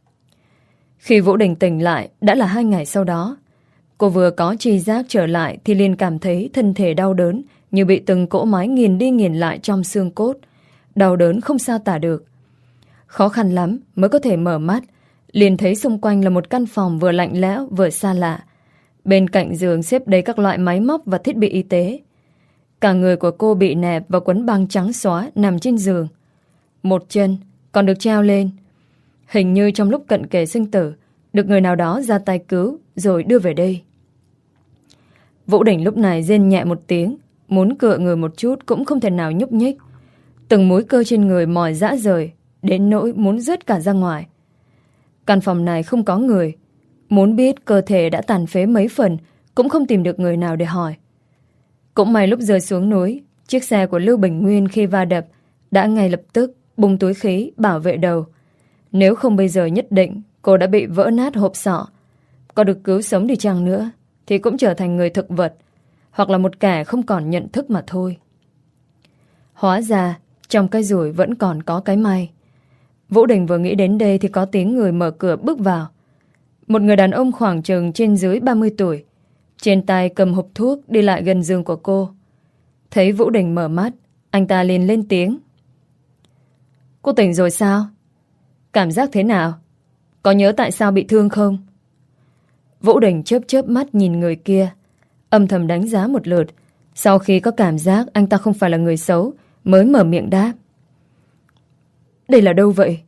Khi Vũ Đình tỉnh lại đã là hai ngày sau đó. Cô vừa có tri giác trở lại thì liền cảm thấy thân thể đau đớn, như bị từng cỗ máy nghiền đi nghiền lại trong xương cốt. Đau đớn không sao tả được. Khó khăn lắm mới có thể mở mắt, liền thấy xung quanh là một căn phòng vừa lạnh lẽo vừa xa lạ. Bên cạnh giường xếp đầy các loại máy móc và thiết bị y tế. Cả người của cô bị nẹp và quấn băng trắng xóa nằm trên giường. Một chân còn được treo lên. Hình như trong lúc cận kề sinh tử, được người nào đó ra tay cứu rồi đưa về đây. Vũ Đình lúc này rên nhẹ một tiếng, muốn cựa người một chút cũng không thể nào nhúc nhích. Từng múi cơ trên người mỏi rã rời, đến nỗi muốn rớt cả ra ngoài. Căn phòng này không có người. Muốn biết cơ thể đã tàn phế mấy phần cũng không tìm được người nào để hỏi. Cũng may lúc rơi xuống núi, chiếc xe của Lưu Bình Nguyên khi va đập đã ngay lập tức bung túi khí bảo vệ đầu. Nếu không bây giờ nhất định cô đã bị vỡ nát hộp sọ. Có được cứu sống đi chăng nữa thì cũng trở thành người thực vật, hoặc là một kẻ không còn nhận thức mà thôi. Hóa ra trong cái rủi vẫn còn có cái may. Vũ Đình vừa nghĩ đến đây thì có tiếng người mở cửa bước vào. Một người đàn ông khoảng chừng trên dưới ba mươi tuổi, trên tay cầm hộp thuốc đi lại gần giường của cô. Thấy Vũ Đình mở mắt, anh ta liền lên tiếng: Cô tỉnh rồi sao? Cảm giác thế nào? Có nhớ tại sao bị thương không? Vũ Đình chớp chớp mắt nhìn người kia, âm thầm đánh giá một lượt. Sau khi có cảm giác anh ta không phải là người xấu, mới mở miệng đáp: Đây là đâu vậy?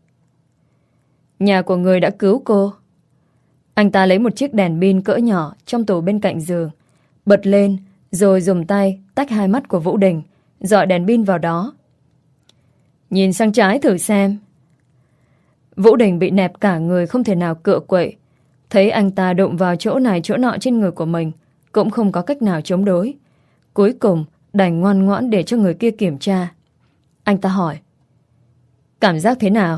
Nhà của người đã cứu cô. Anh ta lấy một chiếc đèn pin cỡ nhỏ trong tủ bên cạnh giường, bật lên rồi dùng tay tách hai mắt của Vũ Đình, dọi đèn pin vào đó. Nhìn sang trái thử xem. Vũ Đình bị nẹp cả người không thể nào cựa quậy. Thấy anh ta đụng vào chỗ này chỗ nọ trên người của mình, cũng không có cách nào chống đối. Cuối cùng đành ngoan ngoãn để cho người kia kiểm tra. Anh ta hỏi: Cảm giác thế nào?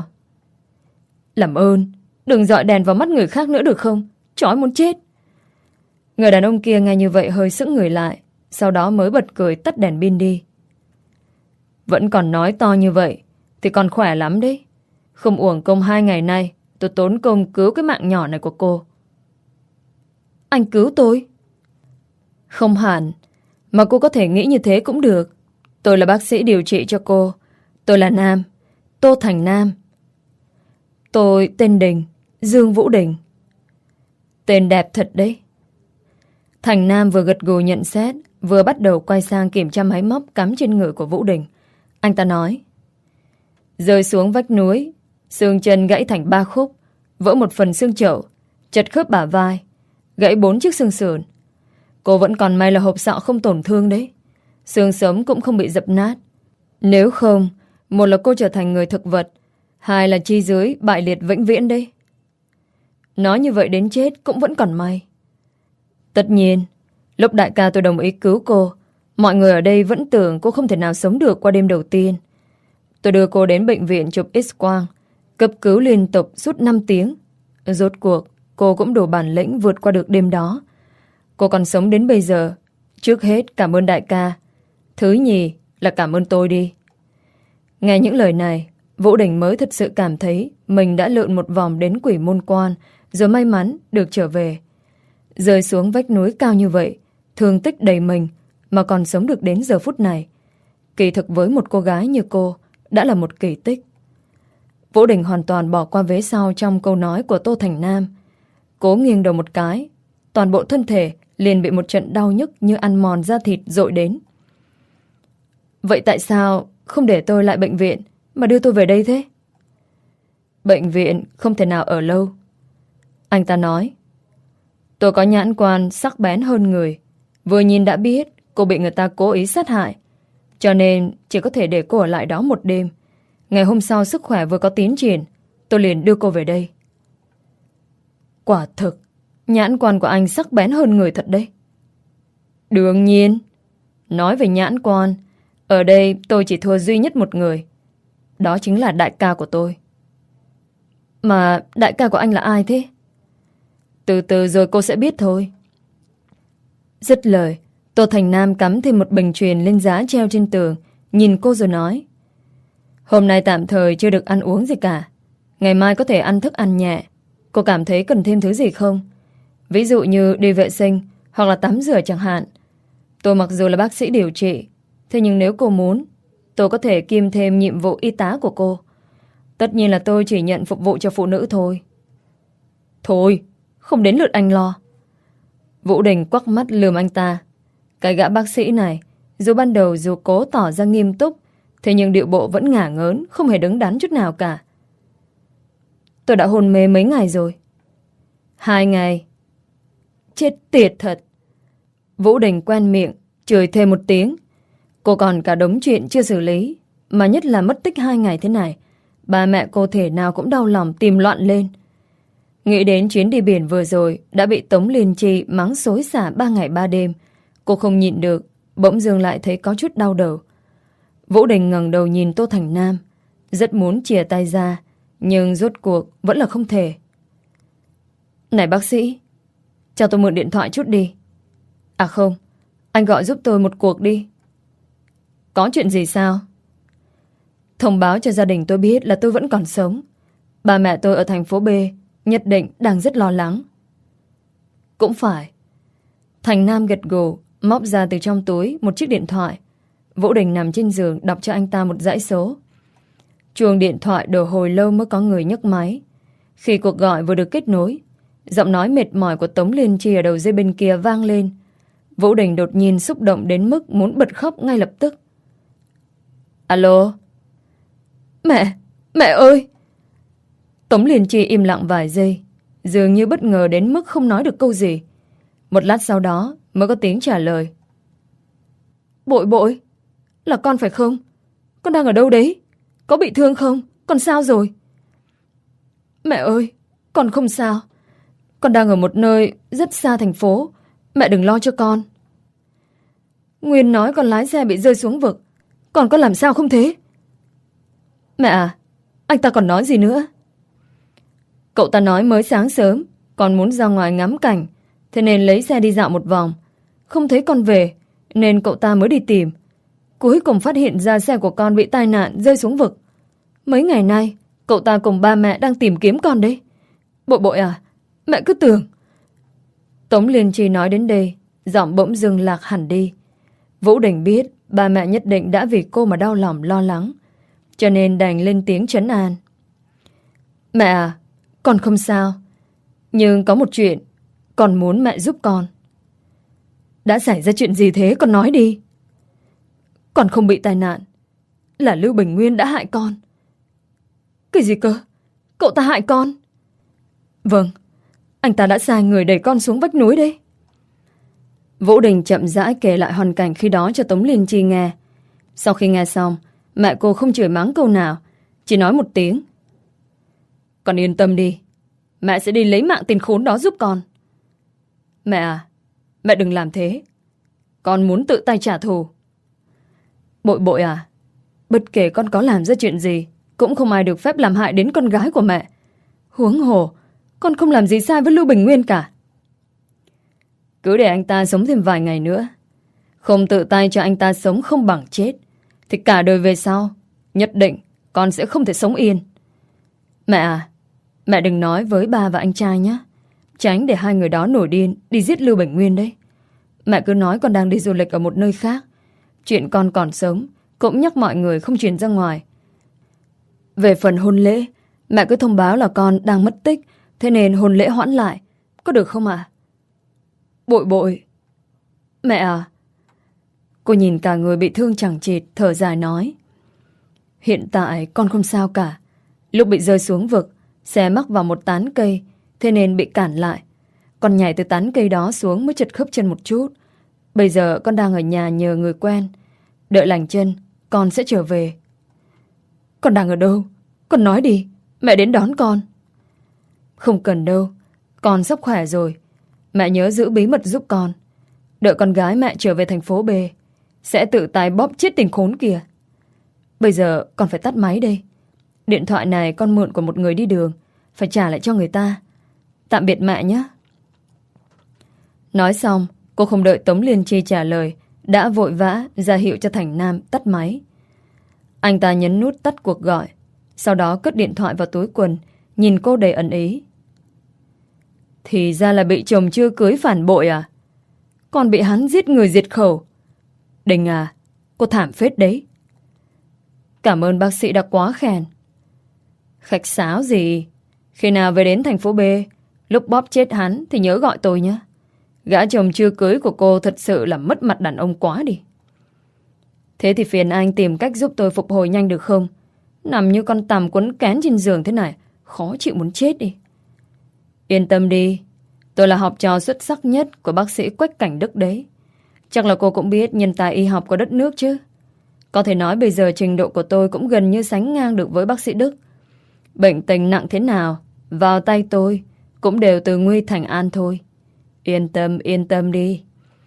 Làm ơn, đừng dọi đèn vào mắt người khác nữa được không? Chói muốn chết. Người đàn ông kia nghe như vậy hơi sững người lại, sau đó mới bật cười tắt đèn pin đi. Vẫn còn nói to như vậy thì còn khỏe lắm đấy. Không uổng công hai ngày nay tôi tốn công cứu cái mạng nhỏ này của cô. Anh cứu tôi? Không hẳn. Mà cô có thể nghĩ như thế cũng được. Tôi là bác sĩ điều trị cho cô. Tôi là Nam, Tô Thành Nam. Tôi tên Đình, Dương Vũ Đình. Tên đẹp thật đấy. Thành Nam vừa gật gù nhận xét, vừa bắt đầu quay sang kiểm tra máy móc cắm trên người của Vũ Đình. Anh ta nói: rơi xuống vách núi, xương chân gãy thành ba khúc, vỡ một phần xương chậu, chật khớp bả vai, gãy bốn chiếc xương sườn. Cô vẫn còn may là hộp sọ không tổn thương đấy. Xương sống cũng không bị dập nát. Nếu không, một là cô trở thành người thực vật, hai là chi dưới bại liệt vĩnh viễn đấy. Nói như vậy đến chết cũng vẫn còn may. Tất nhiên, lúc đại ca tôi đồng ý cứu cô, mọi người ở đây vẫn tưởng cô không thể nào sống được qua đêm đầu tiên. Tôi đưa cô đến bệnh viện chụp X-quang, cấp cứu liên tục suốt năm tiếng. Rốt cuộc, cô cũng đủ bản lĩnh vượt qua được đêm đó. Cô còn sống đến bây giờ. Trước hết cảm ơn đại ca. Thứ nhì là cảm ơn tôi đi. Nghe những lời này, Vũ Đình mới thật sự cảm thấy mình đã lượn một vòng đến Quỷ Môn Quan, rồi may mắn được trở về. Rơi xuống vách núi cao như vậy, thương tích đầy mình, mà còn sống được đến giờ phút này, kỳ thực với một cô gái như cô đã là một kỳ tích. Vũ Đình hoàn toàn bỏ qua vế sau trong câu nói của Tô Thành Nam. Cố nghiêng đầu một cái, toàn bộ thân thể liền bị một trận đau nhức như ăn mòn da thịt dội đến. Vậy tại sao không để tôi lại bệnh viện mà đưa tôi về đây thế? Bệnh viện không thể nào ở lâu. Anh ta nói: tôi có nhãn quan sắc bén hơn người, vừa nhìn đã biết cô bị người ta cố ý sát hại, cho nên chỉ có thể để cô ở lại đó một đêm. Ngày hôm sau sức khỏe vừa có tiến triển, tôi liền đưa cô về đây. Quả thực, nhãn quan của anh sắc bén hơn người thật đấy. Đương nhiên. Nói về nhãn quan, ở đây tôi chỉ thua duy nhất một người. Đó chính là đại ca của tôi. Mà đại ca của anh là ai thế? Từ từ rồi cô sẽ biết thôi. Dứt lời, Tô Thành Nam cắm thêm một bình truyền lên giá treo trên tường, nhìn cô rồi nói: hôm nay tạm thời chưa được ăn uống gì cả. Ngày mai có thể ăn thức ăn nhẹ. Cô cảm thấy cần thêm thứ gì không? Ví dụ như đi vệ sinh hoặc là tắm rửa chẳng hạn. Tôi mặc dù là bác sĩ điều trị, thế nhưng nếu cô muốn, tôi có thể kiêm thêm nhiệm vụ y tá của cô. Tất nhiên là tôi chỉ nhận phục vụ cho phụ nữ thôi. Thôi, không đến lượt anh lo. Vũ Đình quắc mắt lườm anh ta. Cái gã bác sĩ này, dù ban đầu dù cố tỏ ra nghiêm túc, thế nhưng điệu bộ vẫn ngả ngớn, không hề đứng đắn chút nào cả. Tôi đã hôn mê mấy ngày rồi. Hai ngày. Chết tiệt thật. Vũ Đình quen miệng, chửi thêm một tiếng. Cô còn cả đống chuyện chưa xử lý, mà nhất là mất tích hai ngày thế này. Ba mẹ cô thể nào cũng đau lòng tìm loạn lên. Nghĩ đến chuyến đi biển vừa rồi đã bị Tống Liên Chi mắng xối xả ba ngày ba đêm, cô không nhịn được, bỗng dưng lại thấy có chút đau đầu. Vũ Đình ngẩng đầu nhìn Tô Thành Nam, rất muốn chìa tay ra, nhưng rốt cuộc vẫn là không thể. Này bác sĩ, cho tôi mượn điện thoại chút đi. À không, anh gọi giúp tôi một cuộc đi. Có chuyện gì sao? Thông báo cho gia đình tôi biết là tôi vẫn còn sống. Ba mẹ tôi ở thành phố B nhất định đang rất lo lắng. Cũng phải. Thành Nam gật gù, móc ra từ trong túi một chiếc điện thoại. Vũ Đình nằm trên giường đọc cho anh ta một dãy số. Chuông điện thoại đổ hồi lâu mới có người nhấc máy. Khi cuộc gọi vừa được kết nối, giọng nói mệt mỏi của Tống Liên Chi ở đầu dây bên kia vang lên. Vũ Đình đột nhiên xúc động đến mức muốn bật khóc ngay lập tức. Alo? Mẹ! Mẹ ơi! Tống Liên Chi im lặng vài giây, dường như bất ngờ đến mức không nói được câu gì. Một lát sau đó mới có tiếng trả lời. Bội bội! Là con phải không? Con đang ở đâu đấy? Có bị thương không? Con sao rồi? Mẹ ơi! Con không sao. Con đang ở một nơi rất xa thành phố. Mẹ đừng lo cho con. Nguyên nói con lái xe bị rơi xuống vực. Con có làm sao không thế? Mẹ à, anh ta còn nói gì nữa? Cậu ta nói mới sáng sớm con muốn ra ngoài ngắm cảnh, thế nên lấy xe đi dạo một vòng. Không thấy con về, nên cậu ta mới đi tìm. Cuối cùng phát hiện ra xe của con bị tai nạn rơi xuống vực. Mấy ngày nay Cậu ta cùng ba mẹ đang tìm kiếm con đấy. Bội bội à, mẹ cứ tưởng. Tống Liên Chi nói đến đây, giọng bỗng dưng lạc hẳn đi. Vũ Đình biết ba mẹ nhất định đã vì cô mà đau lòng lo lắng, cho nên đành lên tiếng trấn an. Mẹ à, con không sao. Nhưng có một chuyện con muốn mẹ giúp con. Đã xảy ra chuyện gì thế, con nói đi. Con không bị tai nạn, là Lưu Bình Nguyên đã hại con. Cái gì cơ? Cậu ta hại con? Vâng, anh ta đã sai người đẩy con xuống vách núi đấy. Vũ Đình chậm rãi kể lại hoàn cảnh khi đó cho Tống Liên Chi nghe. Sau khi nghe xong, mẹ cô không chửi mắng câu nào, chỉ nói một tiếng. Con yên tâm đi, mẹ sẽ đi lấy mạng tên khốn đó giúp con. Mẹ à, mẹ đừng làm thế. Con muốn tự tay trả thù. Bội bội à, bất kể con có làm ra chuyện gì, cũng không ai được phép làm hại đến con gái của mẹ. Huống hồ, con không làm gì sai với Lưu Bình Nguyên cả. Cứ để anh ta sống thêm vài ngày nữa, không tự tay cho anh ta sống không bằng chết, thì cả đời về sau nhất định con sẽ không thể sống yên. Mẹ à, mẹ đừng nói với ba và anh trai nhé, tránh để hai người đó nổi điên đi giết Lưu Bình Nguyên đấy. Mẹ cứ nói con đang đi du lịch ở một nơi khác. Chuyện con còn sống cũng nhắc mọi người không truyền ra ngoài. Về phần hôn lễ, mẹ cứ thông báo là con đang mất tích, thế nên hôn lễ hoãn lại. Có được không ạ? À? Bội bội. Mẹ à. Cô nhìn cả người bị thương chẳng chịt, thở dài nói. Hiện tại con không sao cả. Lúc bị rơi xuống vực, xe mắc vào một tán cây, thế nên bị cản lại. Con nhảy từ tán cây đó xuống mới chật khớp chân một chút. Bây giờ con đang ở nhà nhờ người quen. Đợi lành chân, con sẽ trở về. Con đang ở đâu? Con nói đi, mẹ đến đón con. Không cần đâu, con sắp khỏe rồi. Mẹ nhớ giữ bí mật giúp con. Đợi con gái mẹ trở về thành phố B, sẽ tự tay bóp chết tình khốn kìa. Bây giờ con phải tắt máy đây. Điện thoại này con mượn của một người đi đường, phải trả lại cho người ta. Tạm biệt mẹ nhé. Nói xong, cô không đợi Tống Liên Chi trả lời, đã vội vã ra hiệu cho Thành Nam tắt máy. Anh ta nhấn nút tắt cuộc gọi, sau đó cất điện thoại vào túi quần, nhìn cô đầy ẩn ý. Thì ra là bị chồng chưa cưới phản bội à? Còn bị hắn giết người diệt khẩu. Đình à, cô thảm phết đấy. Cảm ơn bác sĩ đã quá khen. Khách sáo gì? Khi nào về đến thành phố B, lúc bóp chết hắn thì nhớ gọi tôi nhé. Gã chồng chưa cưới của cô thật sự là mất mặt đàn ông quá đi. Thế thì phiền anh tìm cách giúp tôi phục hồi nhanh được không? Nằm như con tằm quấn kén trên giường thế này, khó chịu muốn chết đi. Yên tâm đi, tôi là học trò xuất sắc nhất của bác sĩ Quách Cảnh Đức đấy. Chắc là cô cũng biết nhân tài y học của đất nước chứ. Có thể nói bây giờ trình độ của tôi cũng gần như sánh ngang được với bác sĩ Đức. Bệnh tình nặng thế nào, vào tay tôi cũng đều từ nguy thành an thôi. Yên tâm, yên tâm đi.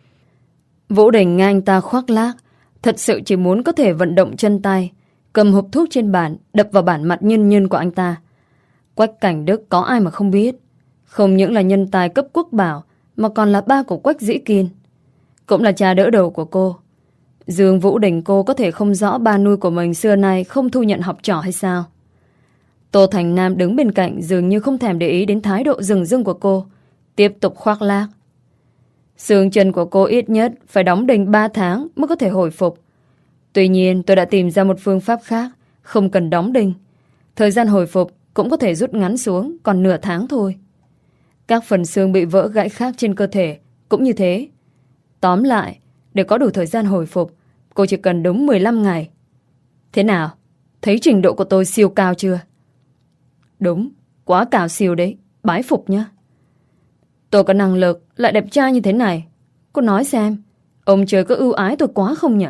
Vũ Đình nghe anh ta khoác lác, thật sự chỉ muốn có thể vận động chân tay, cầm hộp thuốc trên bàn, đập vào bản mặt nhân nhân của anh ta. Quách Cảnh Đức có ai mà không biết. Không những là nhân tài cấp quốc bảo, mà còn là ba của Quách Dĩ Kiên, cũng là cha đỡ đầu của cô. Dương Vũ Đình cô có thể không rõ ba nuôi của mình xưa nay không thu nhận học trò hay sao? Tô Thành Nam đứng bên cạnh dường như không thèm để ý đến thái độ rừng rưng của cô, tiếp tục khoác lác. Xương chân của cô ít nhất phải đóng đinh ba tháng mới có thể hồi phục. Tuy nhiên tôi đã tìm ra một phương pháp khác, không cần đóng đinh. Thời gian hồi phục cũng có thể rút ngắn xuống còn nửa tháng thôi. Các phần xương bị vỡ gãy khác trên cơ thể cũng như thế. Tóm lại, để có đủ thời gian hồi phục, cô chỉ cần đúng mười lăm ngày. Thế nào? Thấy trình độ của tôi siêu cao chưa? Đúng, quá cao siêu đấy. Bái phục nhá. Tôi có năng lực, lại đẹp trai như thế này. Cô nói xem, ông trời có ưu ái tôi quá không nhỉ?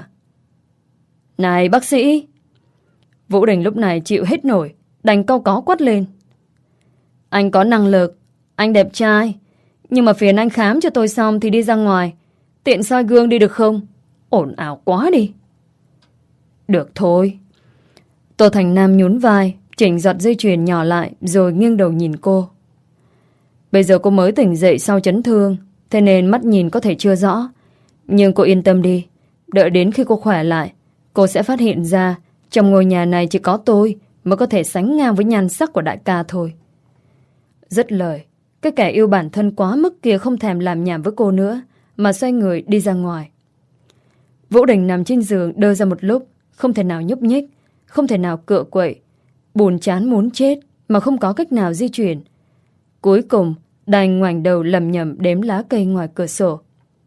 Này bác sĩ! Vũ Đình lúc này chịu hết nổi, đành cau có quát lên. Anh có năng lực, anh đẹp trai, nhưng mà phiền anh khám cho tôi xong thì đi ra ngoài, tiện soi gương đi được không? Ổn ào quá đi. Được thôi. Tô Thành Nam nhún vai, chỉnh giọt dây chuyền nhỏ lại, rồi nghiêng đầu nhìn cô. Bây giờ cô mới tỉnh dậy sau chấn thương, thế nên mắt nhìn có thể chưa rõ. Nhưng cô yên tâm đi, đợi đến khi cô khỏe lại, cô sẽ phát hiện ra trong ngôi nhà này chỉ có tôi mới có thể sánh ngang với nhan sắc của đại ca thôi. Dứt lời, cái kẻ yêu bản thân quá mức kia không thèm làm nhảm với cô nữa, mà xoay người đi ra ngoài. Vũ Đình nằm trên giường đơ ra một lúc, không thể nào nhúc nhích, không thể nào cựa quậy, buồn chán muốn chết mà không có cách nào di chuyển. Cuối cùng đành ngoảnh đầu lầm nhầm đếm lá cây ngoài cửa sổ.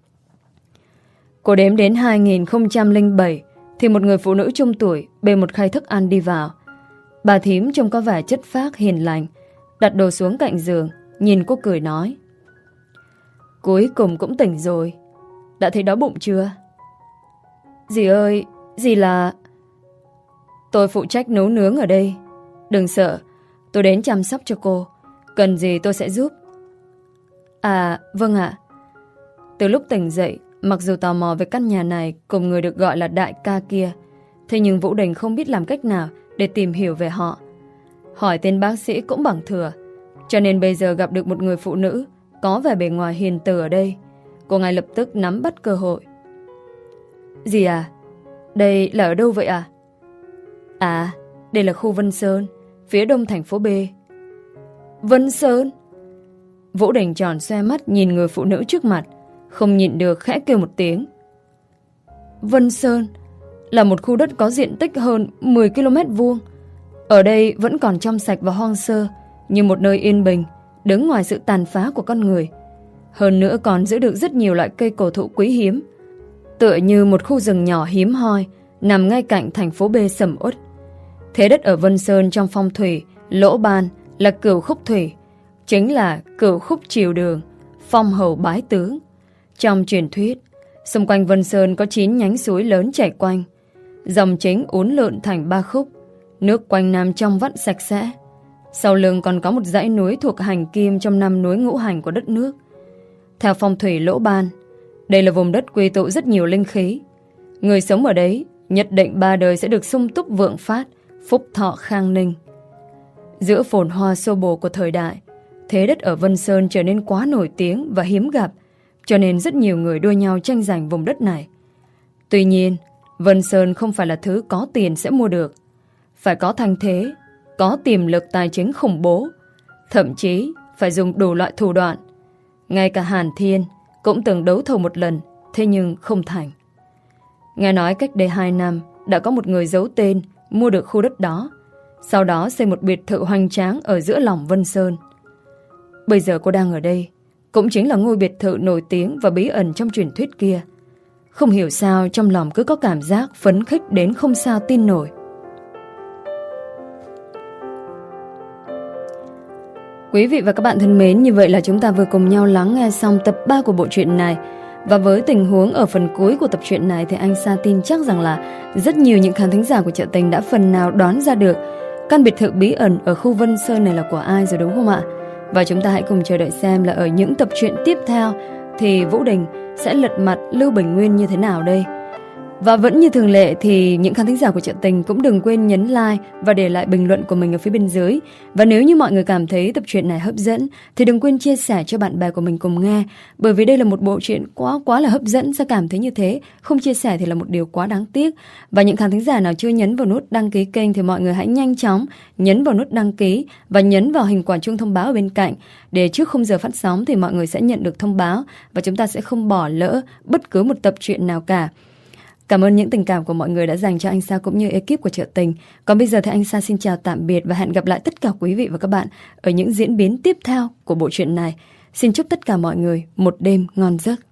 Cô đếm đến hai nghìn không trăm lẻ bảy thì một người phụ nữ trung tuổi bê một khay thức ăn đi vào. Bà thím trông có vẻ chất phác hiền lành, đặt đồ xuống cạnh giường, nhìn cô cười nói: Cuối cùng cũng tỉnh rồi. Đã thấy đói bụng chưa? Dì ơi, dì là... Tôi phụ trách nấu nướng ở đây. Đừng sợ, tôi đến chăm sóc cho cô. Cần gì tôi sẽ giúp. À, vâng ạ. Từ lúc tỉnh dậy, mặc dù tò mò về căn nhà này cùng người được gọi là đại ca kia, thế nhưng Vũ Đình không biết làm cách nào để tìm hiểu về họ. Hỏi tên bác sĩ cũng bằng thừa. Cho nên bây giờ gặp được một người phụ nữ có vẻ bề ngoài hiền từ ở đây, cô ngay lập tức nắm bắt cơ hội. Dì à, đây là ở đâu vậy à? À, đây là khu Vân Sơn, phía đông thành phố B. Vân Sơn? Vũ Đình tròn xoe mắt nhìn người phụ nữ trước mặt, không nhịn được khẽ kêu một tiếng. Vân Sơn là một khu đất có diện tích hơn mười ki lô mét vuông. Ở đây vẫn còn trong sạch và hoang sơ, như một nơi yên bình, đứng ngoài sự tàn phá của con người. Hơn nữa còn giữ được rất nhiều loại cây cổ thụ quý hiếm, tựa như một khu rừng nhỏ hiếm hoi nằm ngay cạnh thành phố B sầm uất. Thế đất ở Vân Sơn trong phong thủy Lỗ Ban là Cửu Khúc Thủy, chính là Cửu Khúc Triều Đường, phong hầu bái tướng. Trong truyền thuyết, xung quanh Vân Sơn có chín nhánh suối lớn chảy quanh, dòng chính uốn lượn thành ba khúc, nước quanh năm trong vắt sạch sẽ. Sau lưng còn có một dãy núi thuộc hành kim trong năm núi ngũ hành của đất nước. Theo phong thủy Lỗ Ban, đây là vùng đất quy tụ rất nhiều linh khí. Người sống ở đấy nhất định ba đời sẽ được sung túc vượng phát, phúc thọ khang ninh. Giữa phồn hoa xô bồ của thời đại, thế đất ở Vân Sơn trở nên quá nổi tiếng và hiếm gặp, cho nên rất nhiều người đua nhau tranh giành vùng đất này. Tuy nhiên, Vân Sơn không phải là thứ có tiền sẽ mua được. Phải có thanh thế, có tiềm lực tài chính khủng bố, thậm chí phải dùng đủ loại thủ đoạn. Ngay cả Hàn Thiên cũng từng đấu thầu một lần, thế nhưng không thành. Nghe nói cách đây hai năm đã có một người giấu tên mua được khu đất đó, sau đó xây một biệt thự hoành tráng ở giữa lòng Vân Sơn. Bây giờ cô đang ở đây, cũng chính là ngôi biệt thự nổi tiếng và bí ẩn trong truyền thuyết kia. Không hiểu sao trong lòng cứ có cảm giác phấn khích đến không sao tin nổi. Quý vị và các bạn thân mến, như vậy là chúng ta vừa cùng nhau lắng nghe xong tập ba của bộ truyện này. Và với tình huống ở phần cuối của tập truyện này thì anh Sa tin chắc rằng là rất nhiều những khán thính giả của Chợ Tình đã phần nào đoán ra được căn biệt thự bí ẩn ở khu Vân Sơn này là của ai rồi đúng không ạ? Và chúng ta hãy cùng chờ đợi xem là ở những tập truyện tiếp theo thì Vũ Đình sẽ lật mặt Lưu Bình Nguyên như thế nào đây. Và vẫn như thường lệ thì những khán thính giả của Chợ Tình cũng đừng quên nhấn like và để lại bình luận của mình ở phía bên dưới. Và nếu như mọi người cảm thấy tập truyện này hấp dẫn thì đừng quên chia sẻ cho bạn bè của mình cùng nghe. Bởi vì đây là một bộ truyện quá quá là hấp dẫn, sẽ cảm thấy như thế. Không chia sẻ thì là một điều quá đáng tiếc. Và những khán thính giả nào chưa nhấn vào nút đăng ký kênh thì mọi người hãy nhanh chóng nhấn vào nút đăng ký và nhấn vào hình quả chuông thông báo ở bên cạnh, để trước khung giờ phát sóng thì mọi người sẽ nhận được thông báo và chúng ta sẽ không bỏ lỡ bất cứ một tập truyện nào cả. Cảm ơn những tình cảm của mọi người đã dành cho anh Sa cũng như ekip của Chợ Tình. Còn bây giờ thì anh Sa xin chào tạm biệt và hẹn gặp lại tất cả quý vị và các bạn ở những diễn biến tiếp theo của bộ truyện này. Xin chúc tất cả mọi người một đêm ngon giấc.